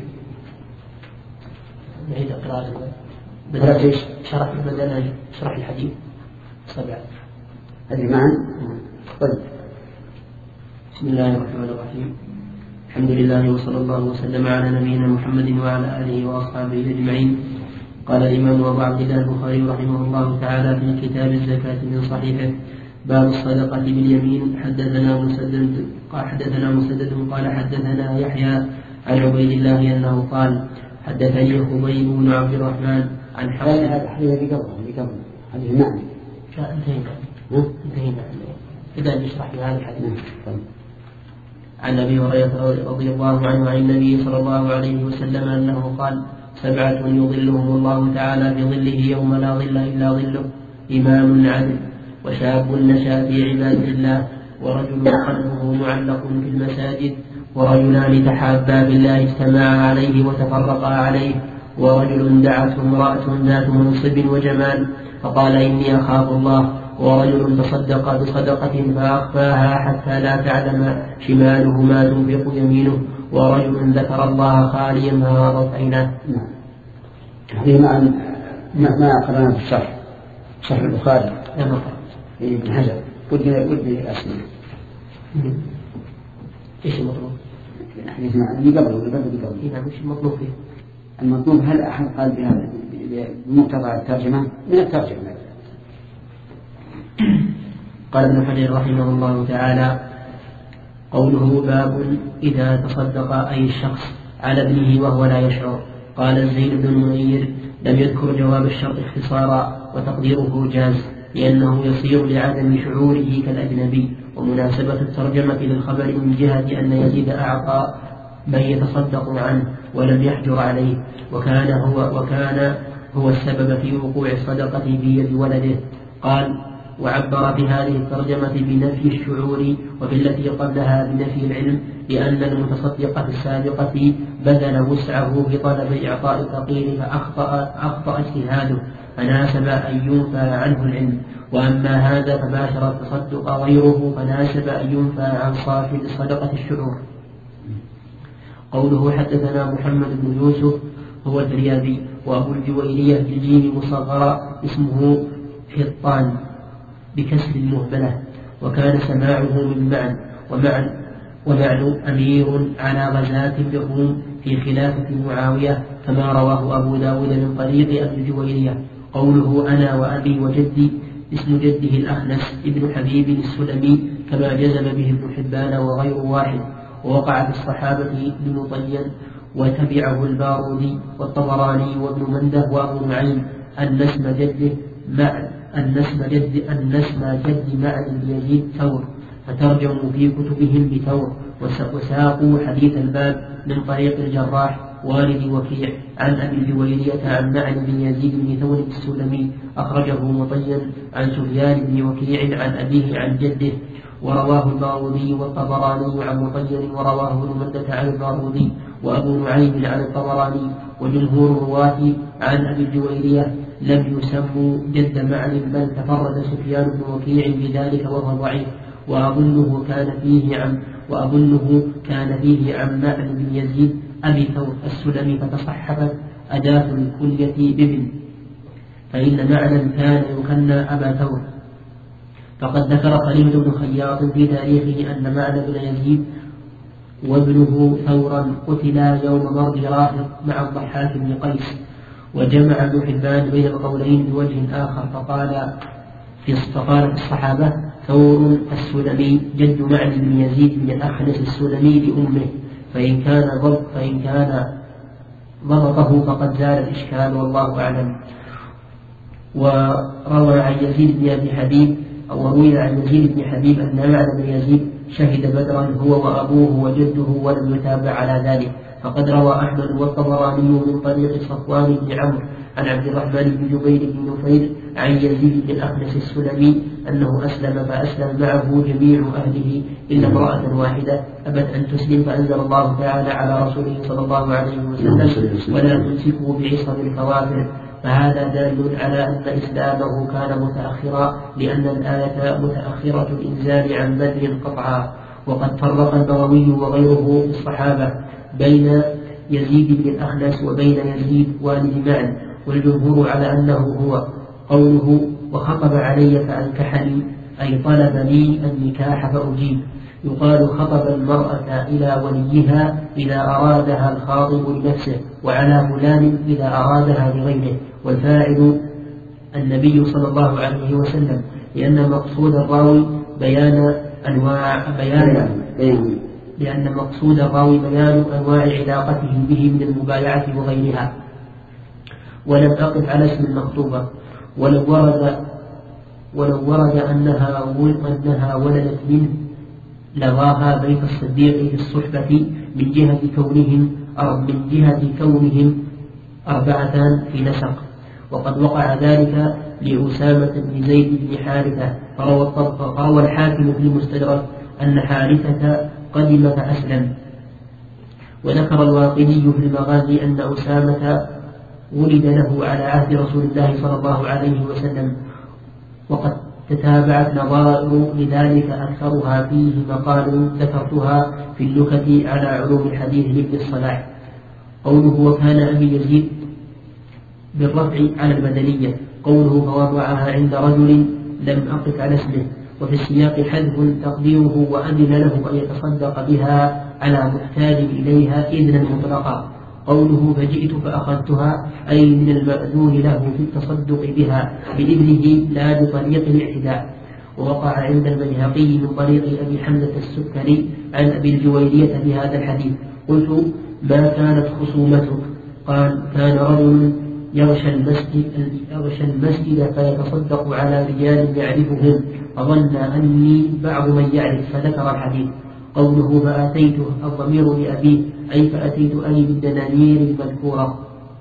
نعيد القراءة. بدأت شرح بدأنا شرح الحديث سبعة. هذه معا. طيب. بسم الله الرحمن الرحيم. الحمد لله وصلى الله وسلم على نبينا محمد وعلى آله وأصحابه أجمعين. قال الإمام أبو عبد الله البخاري رحمه الله تعالى في كتاب الزكاة من صحيحه باب الصدقة باليمين. حدثنا مسدد قال حدثنا مسدد قال حدثنا يحيى عن عبيد الله أنه قال حدثني خبيب بن عبد الرحمن عن حفص. هذا الحديث اللي قبله اللي قبله حديث معنى. انتهينا انتهينا إذا نشرح في هذا الحديث. عن أبي هريرة رضي الله عنه عن النبي صلى الله عليه وسلم أنه قال سبعة يظلهم الله تعالى بظله يوم لا ظل إلا ظله إمام عدل وشاب نشأ في عبادة الله ورجل قلبه معلق في المساجد ورجلان تحابا بالله اجتمعا عليه وتفرقا عليه ورجل دعته امرأة ذات منصب وجمال فقال إني أخاف الله ورجل تصدق بصدقة فأخفاها حتى لا تعلم شماله ما تنفق يمينه ورجل ذكر الله خاليا فغاضت عيناه. هذه مع ما قرأنا في الشرح شرح البخاري ابن حجر. ودي ودي أسمع إيش المطلوب؟ الحديث مع اللي قبله اللي قبله قبله. إذا مش المطلوب فيه. المطلوب هل أحد قال بهذا بمقتضى الترجمة من الترجمة. قال ابن حجر رحمه الله تعالى قوله باب إذا تصدق أي الشخص على ابنه وهو لا يشعر. قال الزين بن المنير لم يذكر جواب الشرط اختصارا وتقديره جاز لأنه يصير لعدم شعوره كالأجنبي. ومناسبة الترجمة للخبر من جهة أن يزيد أعطى من يتصدق عنه ولم يحجر عليه وكان هو, وكان هو السبب في وقوع الصدقة في يد ولده. قال وعبر في هذه الترجمة بنفي الشعور وفي التي قبلها بنفي العلم لأن المتصدق في السابقة بذل وسعه في طلب إعطاء الفقير فأخطأ أخطأ اجتهاده فناسب أن ينفى عنه العلم. وأما هذا فباشر التصدق غيره فناسب أن ينفى عن صاحب صدقة الشعور. قوله حدثنا محمد بن يوسف هو الرياضي وأبو الجويرية بالجيم مصغرة اسمه حطان بكسر المهملة وكان سماعه من معن ومعن ومعن أمير على غزاة بالروم في خلافة معاوية كما رواه أبو داود من طريق أبي الجويرية. قوله أنا وأبي وجدي اسم جده الأخنس ابن حبيب السلمي كما جزم به ابن حبان وغير واحد. ووقع في الصحابة ابن طيان وتبعه البارودي والطبراني وابن منده وأبو نعيم أن اسم جده مع أن اسم جد أن اسم جد معن يزيد ثور فترجموا في كتبهم بثور. وساقوا حديث الباب من طريق الجراح والد وكيع عن أبي الجويرية عن معن بن يزيد بن ثور السلمي أخرجه مطيا عن سفيان بن وكيع عن أبيه عن جده. ورواه البارودي والطبراني عن مطير ورواه ابن مندة عن البارودي وأبو نعيم عن الطبراني وجمهور الرواة عن أبي الجويرية لم يسموا جد معن، بل تفرد سفيان بن وكيع بذلك وهو ضعيف، وأظنه كان فيه عن وأظنه كان فيه عن معن بن يزيد أبي ثور السلمي، فتصحفت أداة الكلية بابن، فإن معنا كان يكنى أبا ثور. فقد ذكر خليفة بن خياط في تاريخه أن معن بن يزيد وابنه ثورا قتلا يوم مرض رافض مع الضحاك بن قيس. وجمع ابن حبان بين القولين بوجه آخر فقال في فقال في الصحابة ثور السلمي جد معن بن يزيد بن الأخنس السلمي لأمه، فإن كان ضبط فإن كان ضبطه فقد زال الإشكال والله أعلم. وروى عن يزيد بن أبي حبيب أو روي عن يزيد بن حبيب أن معن بن يزيد شهد بدرا هو وأبوه وجده ولم يتابع على ذلك. فقد روى أحمد والطبراني من طريق صفوان بن عمرو عن عبد الرحمن بن جبير بن نفيل عن يزيد بن الأخنس السلمي أنه أسلم، فأسلم معه جميع أهله إلا امرأة واحدة أبت أن تسلم، فأنزل الله تعالى على رسوله صلى الله عليه وسلم ولا تمسكوا بعصم الكوافر. فهذا دال على أن إسلامه كان متأخرا، لأن الآية متأخرة الإنزال عن بدر قطعا. وقد فرق النووي وغيره في الصحابة بين يزيد بن الأخنس وبين يزيد والد معن، والجمهور على أنه هو. قوله وخطب علي فأنكحني أي طلب لي النكاح فأجيب. يقال خطب المرأة إلى وليها إذا أرادها الخاطب لنفسه، وعلى فلان إذا أرادها لغيره، والفاعل النبي صلى الله عليه وسلم، لأن مقصود الراوي بيان أنواع بيان لأن مقصود الراوي بيان أنواع علاقته به من المبايعة وغيرها. ولم أقف على اسم المخطوبة، ولو ورد ولو ورد أنها أنها ولدت منه لغاها بيت الصديق في الصحبة من جهة كونهم من جهة كونهم أربعتان في نسق. وقد وقع ذلك لأسامة بن زيد بن حارثة، فروى الحاكم في المستدرك أن حارثة قدم فأسلم. وذكر الواقدي في المغازي أن أسامة ولد له على عهد رسول الله صلى الله عليه وسلم، وقد تتابعت نظائر لذلك أكثرها فيه مقال ذكرتها في اللكة على علوم الحديث لابن الصلاح. قوله وكان أبي يزيد بالرفع على البدنية، قوله فوضعها عند رجل لم أقف على اسمه، وفي السياق حذف تقديره وأذن له أن يتصدق بها على محتاج إليها إذنا مطلقا. قوله فجئت فأخذتها أي من المأذون له في التصدق بها بإذنه لا بطريق الاعتداء. ووقع عند البيهقي من طريق أبي حمزة السكري عن أبي الجويرية بهذا الحديث. قلت ما كانت خصومتك؟ قال كان رجل يغشى المسجد, يغشى المسجد فيتصدق على رجال يعرفهم، فظن أني بعض من يعرف فذكر الحديث. قوله فأتيته الضمير لأبيه أي فأتيت أني بالدنانير المذكورة.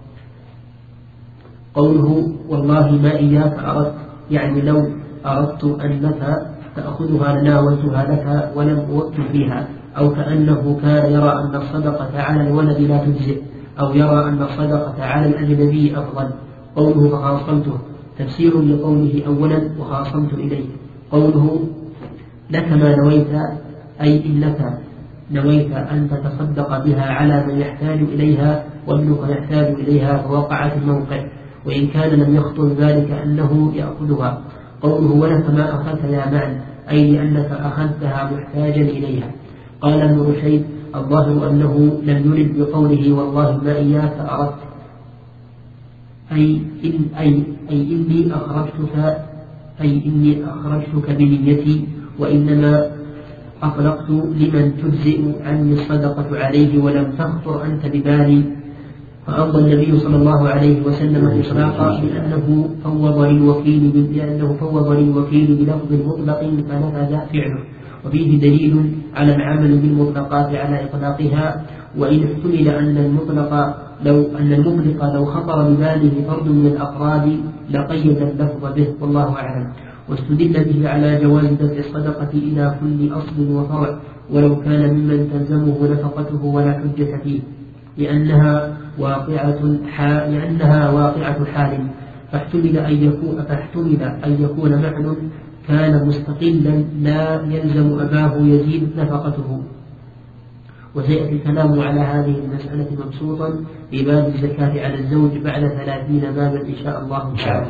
قوله والله ما إياك أردت، يعني لو أردت أنك تأخذها لناولتها لك ولم أوقف فيها، أو كأنه كان يرى أن الصدقة على الولد لا تجزئ، أو يرى أن الصدقة على الأجنبي أفضل. قوله فخاصمته تفسير لقوله أولا وخاصمت إليه. قوله لك ما نويت أي إنك نويت أن تتصدق بها على من يحتاج إليها وابنك يحتاج إليها، فوقع في الموقع، وإن كان لم يخطر ذلك أنه يأخذها. قوله ولك ما أخذت يا معن أي لأنك أخذتها محتاجا إليها. قال ابن رشيد الظاهر أنه لم يرد بقوله والله ما إياك أردت أي, إن أي, أي إني أخرجتك أي إني أخرجتك بنيتي، وإنما أطلقت لمن تجزئ عني الصدقة عليه ولم تخطر أنت ببالي. فأمضى النبي صلى الله عليه وسلم الإطلاق بأنه فوض للوكيل بأنه فوض للوكيل بلفظ مطلق فنفذ فعله، وفيه دليل على العمل بالمطلقات على إطلاقها، وإن احتمل أن المطلق لو أن المطلق لو خطر بباله فرد من الأفراد لقيد اللفظ به، والله أعلم. واستدل به على جواز دفع الصدقة إلى كل أصل وفرع ولو كان ممن تلزمه نفقته ولا حجة فيه، لأنها واقعة حال لأنها واقعة حال فاحتمل أن يكون فاحتمل أن يكون معنى كان مستقلا لا يلزم أباه يزيد نفقته. وسيأتي الكلام على هذه المسألة مبسوطا في باب الزكاة على الزوج بعد ثلاثين بابا إن شاء الله تعالى.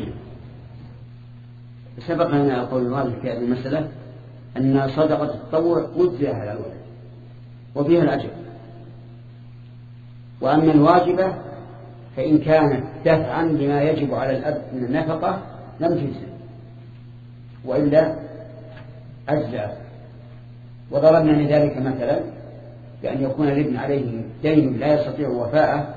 سبق لنا قول الوالد في هذه المسألة أن صدقة التطوع مجزية على الولد وفيها الأجر، وأما الواجبة فإن كانت دفعا لما يجب على الأب من النفقة لم تجزي وإلا أجزأ. وضربنا من ذلك مثلا بأن يكون الابن عليه دين لا يستطيع وفاءه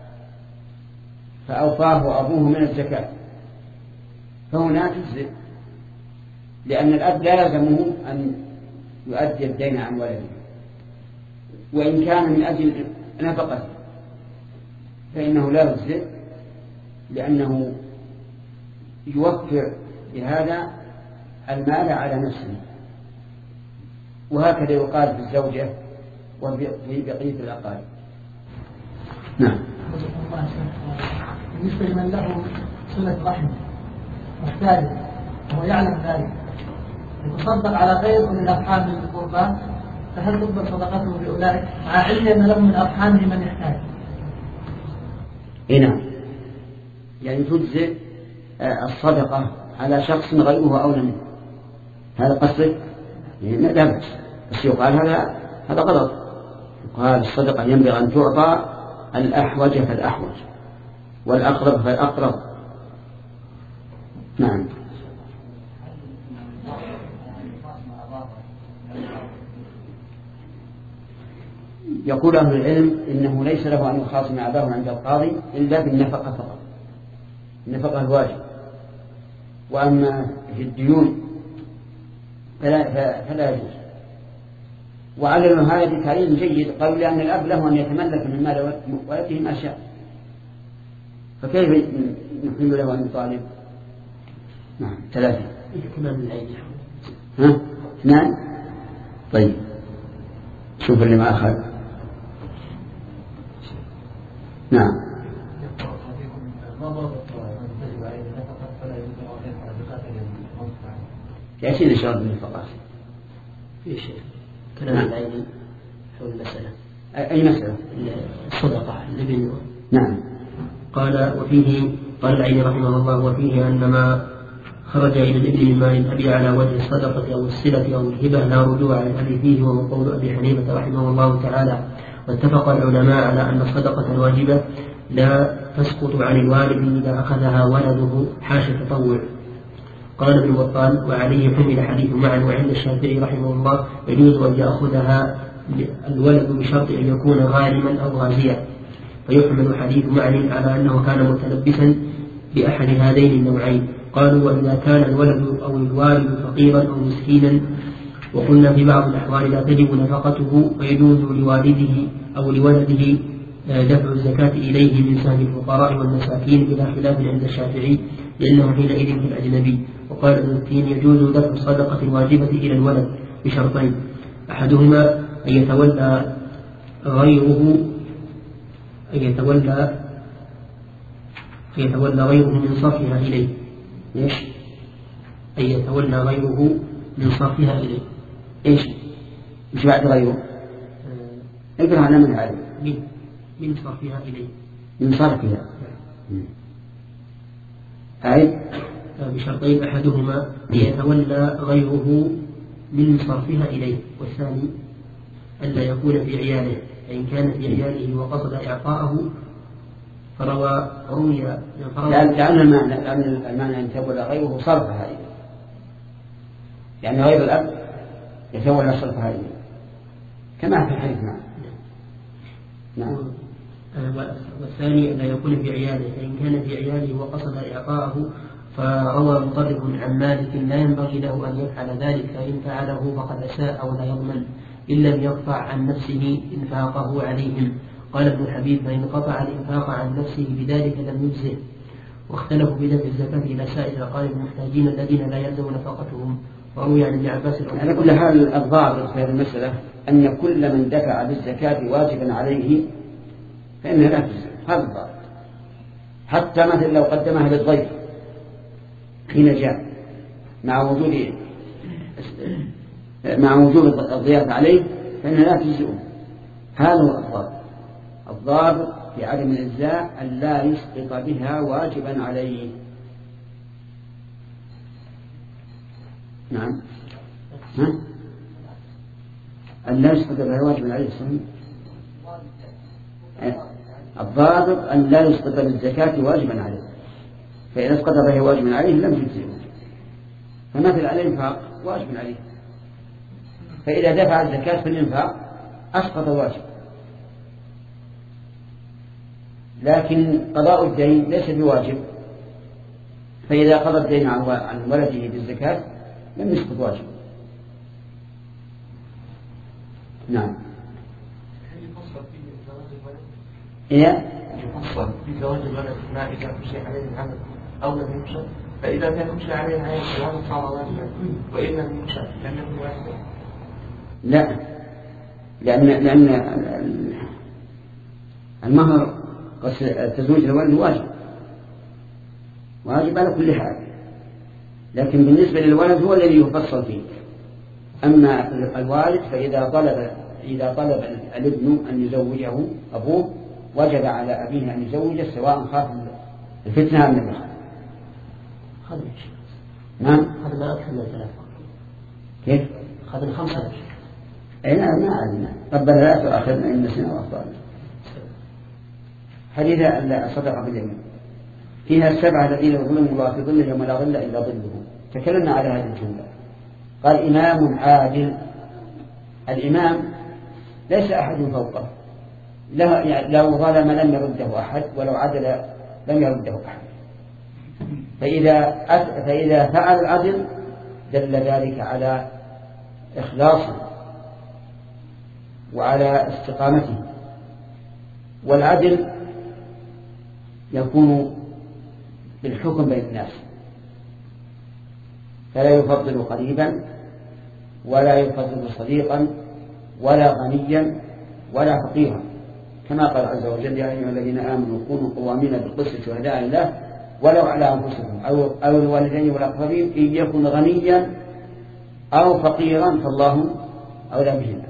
فأوفاه أبوه من الزكاة فهنا تجزئ، لأن الأب لا يلزمه أن يؤدي الدين عن ولده، وإن كان من أجل نفقته فإنه لا يجزئ لأنه يوفر بهذا المال على نفسه. وهكذا يقال في الزوجة وفي بقية الأقارب. نعم. بالنسبة لمن له صلة رحم محتاج وهو يعلم ذلك يتصدق على غير من الأرحام من القربان، فهل تقبل صدقته بأولئك مع علم أن له من أرحامه من يحتاج؟ نعم، يعني تجزئ الصدقة على شخص غيره أولى منه، هذا قصد يعني لا بأس، بس يقال هذا هذا غلط. يقال الصدقة ينبغي أن تعطى الأحوج فالأحوج والأقرب فالأقرب. نعم. يقول أهل العلم إنه ليس له أن يخاصم أباه عند القاضي إلا بالنفقة فقط، النفقة الواجب، وأما في الديون فلا, فلا يجوز. وعلل هذا بتعليل جيد، قالوا لأن الأب له أن يتملك من مال ولده ما شاء، فكيف نحل له أن يطالب؟ نعم. ثلاثة. ها؟ اثنان. طيب شوف اللي ما أخذ. نعم. يأتي الإشارة بالنفقات في شيء كلام العين حول المسألة. أي مسألة؟ الصدقة الابن. نعم. قال وفيه قال العين رحمه الله وفيه أن ما خرج إلى الابن من مال الأبي على وجه الصدقة أو الصلة أو الهبة لا رجوع على الأبي فيه، وهو قول أبي حنيفة رحمه الله تعالى. واتفق العلماء على أن الصدقة الواجبة لا تسقط عن الوالد إذا أخذها ولده حاشا التطوع. قال ابن بطال وعليه حمل حديث معا، وعند الشافعي رحمه الله يجوز أن يأخذها الولد بشرط أن يكون غارما أو غازيا، فيحمل حديث معا على أنه كان متلبسا بأحد هذين النوعين. قالوا وإذا كان الولد أو الوالد فقيرا أو مسكينا، وقلنا في بعض الأحوال لا تجب نفقته ويجوز لوالده أو لولده دفع الزكاة إليه من سهم الفقراء والمساكين بلا خلاف عند الشافعي، لأنه حينئذ في الأجنبي. وقال ابن التين يجوز دفع الصدقة الواجبة إلى الولد بشرطين، أحدهما أن يتولى غيره أن يتولى أن يتولى غيره من صرفها إليه. إيش؟ أن يتولى غيره من صرفها إليه. إيش؟ مش بعد غيره؟ اقرأ على من عارف. من من صرفها إليه. من صرفها. أي بشرطين، أحدهما أن يتولى غيره من صرفها إليه، والثاني ألا يكون في عياله، فإن كان في عياله وقصد إعطاءه فروى روي لأن المعنى لأن المعنى أن يتولى غيره صرفها إليه، يعني غير الأب يتولى صرفها إليه كما في الحديث. نعم. نعم. والثاني ألا يكون في عياله، فإن كان في عياله وقصد إعطاءه فروى مطرف عن مالك لا ينبغي له أن يفعل ذلك، فإن فعله فقد أساء ولا يضمن إن لم يقطع عن نفسه إنفاقه عليهم. قال ابن حبيب فإن قطع الإنفاق عن نفسه بذلك لم يجزئ. واختلفوا في دفع الزكاة إلى سائر الأقارب المحتاجين الذين لا يلزم نفقتهم. وروي عن ابن عباس على كل حال الضابط في هذه المسألة أن كل من دفع بالزكاة واجبا عليه فإنها لا تجزئ. هذا الضابط. حتى مثل لو قدمها للضيف حين جاء مع وجود مع وجود الضيافة عليه فإنها لا تجزئه. هذا هو الضابط. الضابط في عدم الإجزاء أن لا يسقط بها واجبا عليه. نعم. ها؟ أن لا يسقط بها واجبا عليه. الضابط أن لا يسقط بالزكاة واجبا عليه، فإذا اسقط به واجبا عليه لم تجزئه. فمثل عليه الإنفاق واجب عليه، فإذا دفع الزكاة في الإنفاق أسقط الواجب. لكن قضاء الدين ليس بواجب، فإذا قضى الدين عن ولده بالزكاة لم يسقط واجب. نعم. إيه؟ يفصل في زواج الولد ما إذا مشي عليه العمل أو لم يمشى، فإذا كان مشي عليه العمل فهذا صار واجبا، وإن لم يمشى لم يكن واجبا. لا، لأن لأن المهر تزويج الولد واجب واجب على كل حال، لكن بالنسبة للولد هو الذي يفصل فيه. أما الوالد فإذا طلب إذا طلب الابن أن يزوجه أبوه وجب على أبيه أن يزوجه سواء خاف الفتنة أم النخل. خذ نعم. خذ ما أكثر من ثلاثة. كيف؟ خذ الخمسة. أي نعم ما علمنا. ربنا لا تؤاخذنا إن نسينا وأخطأنا. حديث الصدقة باليمين فيها السبعة الذين يظلهم الله في ظله يوم لا ظل إلا ظله. تكلمنا على هذه الجملة. قال إمام عادل. الإمام ليس أحد فوقه، لو ظلم لم يرده أحد، ولو عدل لم يرده أحد. فإذا فإذا فعل العدل دل ذلك على إخلاصه وعلى استقامته. والعدل يكون بالحكم بين الناس، فلا يفضل قريبا ولا يفضل صديقا ولا غنيا ولا فقيرا، كما قال عز وجل: يا أيها الذين آمنوا كونوا قوامين بالقسط شهداء لله ولو على أنفسكم أو, أو الوالدين والأقربين إن يكن غنيا أو فقيرا فالله أولى بهما.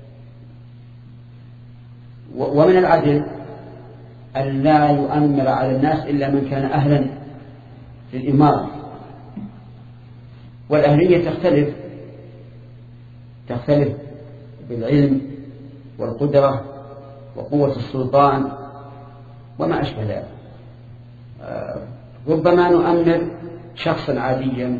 ومن العدل أن لا يؤمر على الناس إلا من كان أهلا للإمارة. والأهلية تختلف تختلف بالعلم والقدرة وقوة السلطان وما أشبه ذلك. ربما نؤمر شخصا عاديا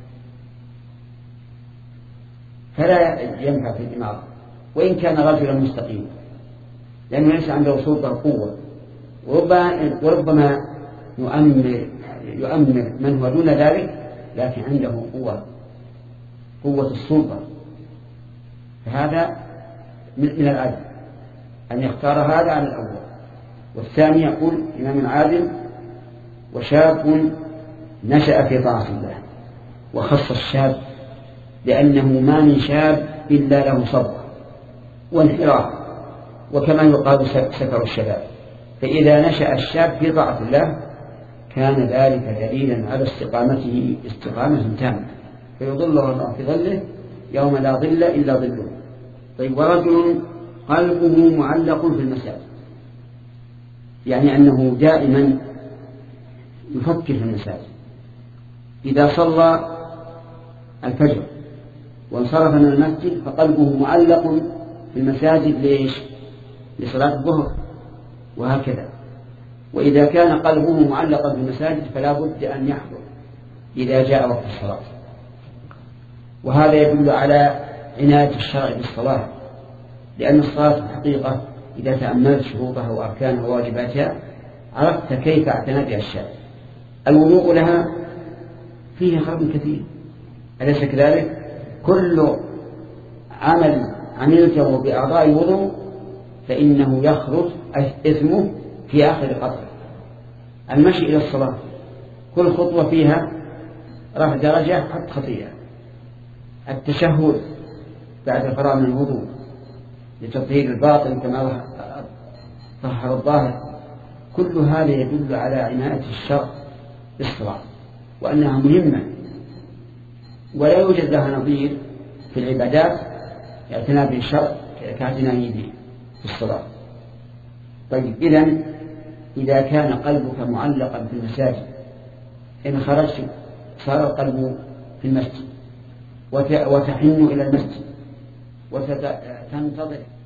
فلا ينفع في الإمارة وإن كان رجلا مستقيما، لأنه ليس عنده سلطة وقوة. وربما يؤمر يؤمر من هو دون ذلك لكن عنده قوة قوة السلطة، فهذا من العدل أن يختار هذا عن الأول. والثاني يقول إمام عادل وشاب نشأ في طاعة الله، وخص الشاب لأنه ما من شاب إلا له صبر وانحراف، وكما يقال سكر الشباب. فإذا نشأ الشاب في طاعة الله كان ذلك دليلا على استقامته استقامة تامة، فيظله الله في ظله يوم لا ظل إلا ظله. طيب، ورجل قلبه معلق في المساجد، يعني أنه دائما يفكر في المساجد. إذا صلى الفجر وانصرف من المسجد فقلبه معلق في المساجد. ليش؟ لصلاة الظهر، وهكذا. وإذا كان قلبه معلقا في المساجد فلا بد أن يحضر إذا جاء وقت الصلاة. وهذا يدل على عناية الشرع بالصلاة، لأن الصلاة في الحقيقة إذا تأملت شروطها وأركانها وواجباتها عرفت كيف اعتنى بها الشارع. الوضوء لها فيه خير كثير، أليس كذلك؟ كل عمل عملته بأعضاء الوضوء فإنه يخرج إثمه في آخر قطرة. المشي إلى الصلاة كل خطوة فيها رفع درجة حتى خطيئة. التشهد بعد الفراغ من الوضوء لتطهير الباطن كما طهر الظاهر، كل هذا يدل على عناية الشرع بالصلاة وأنها مهمة ولا يوجد لها نظير في العبادات اعتناء بالشرع كاعتنائه في الصلاة. طيب إذن إذا كان قلبك معلقا في المساجد إن خرجت صار القلب في المسجد وتحن إلى المسجد وتنتظر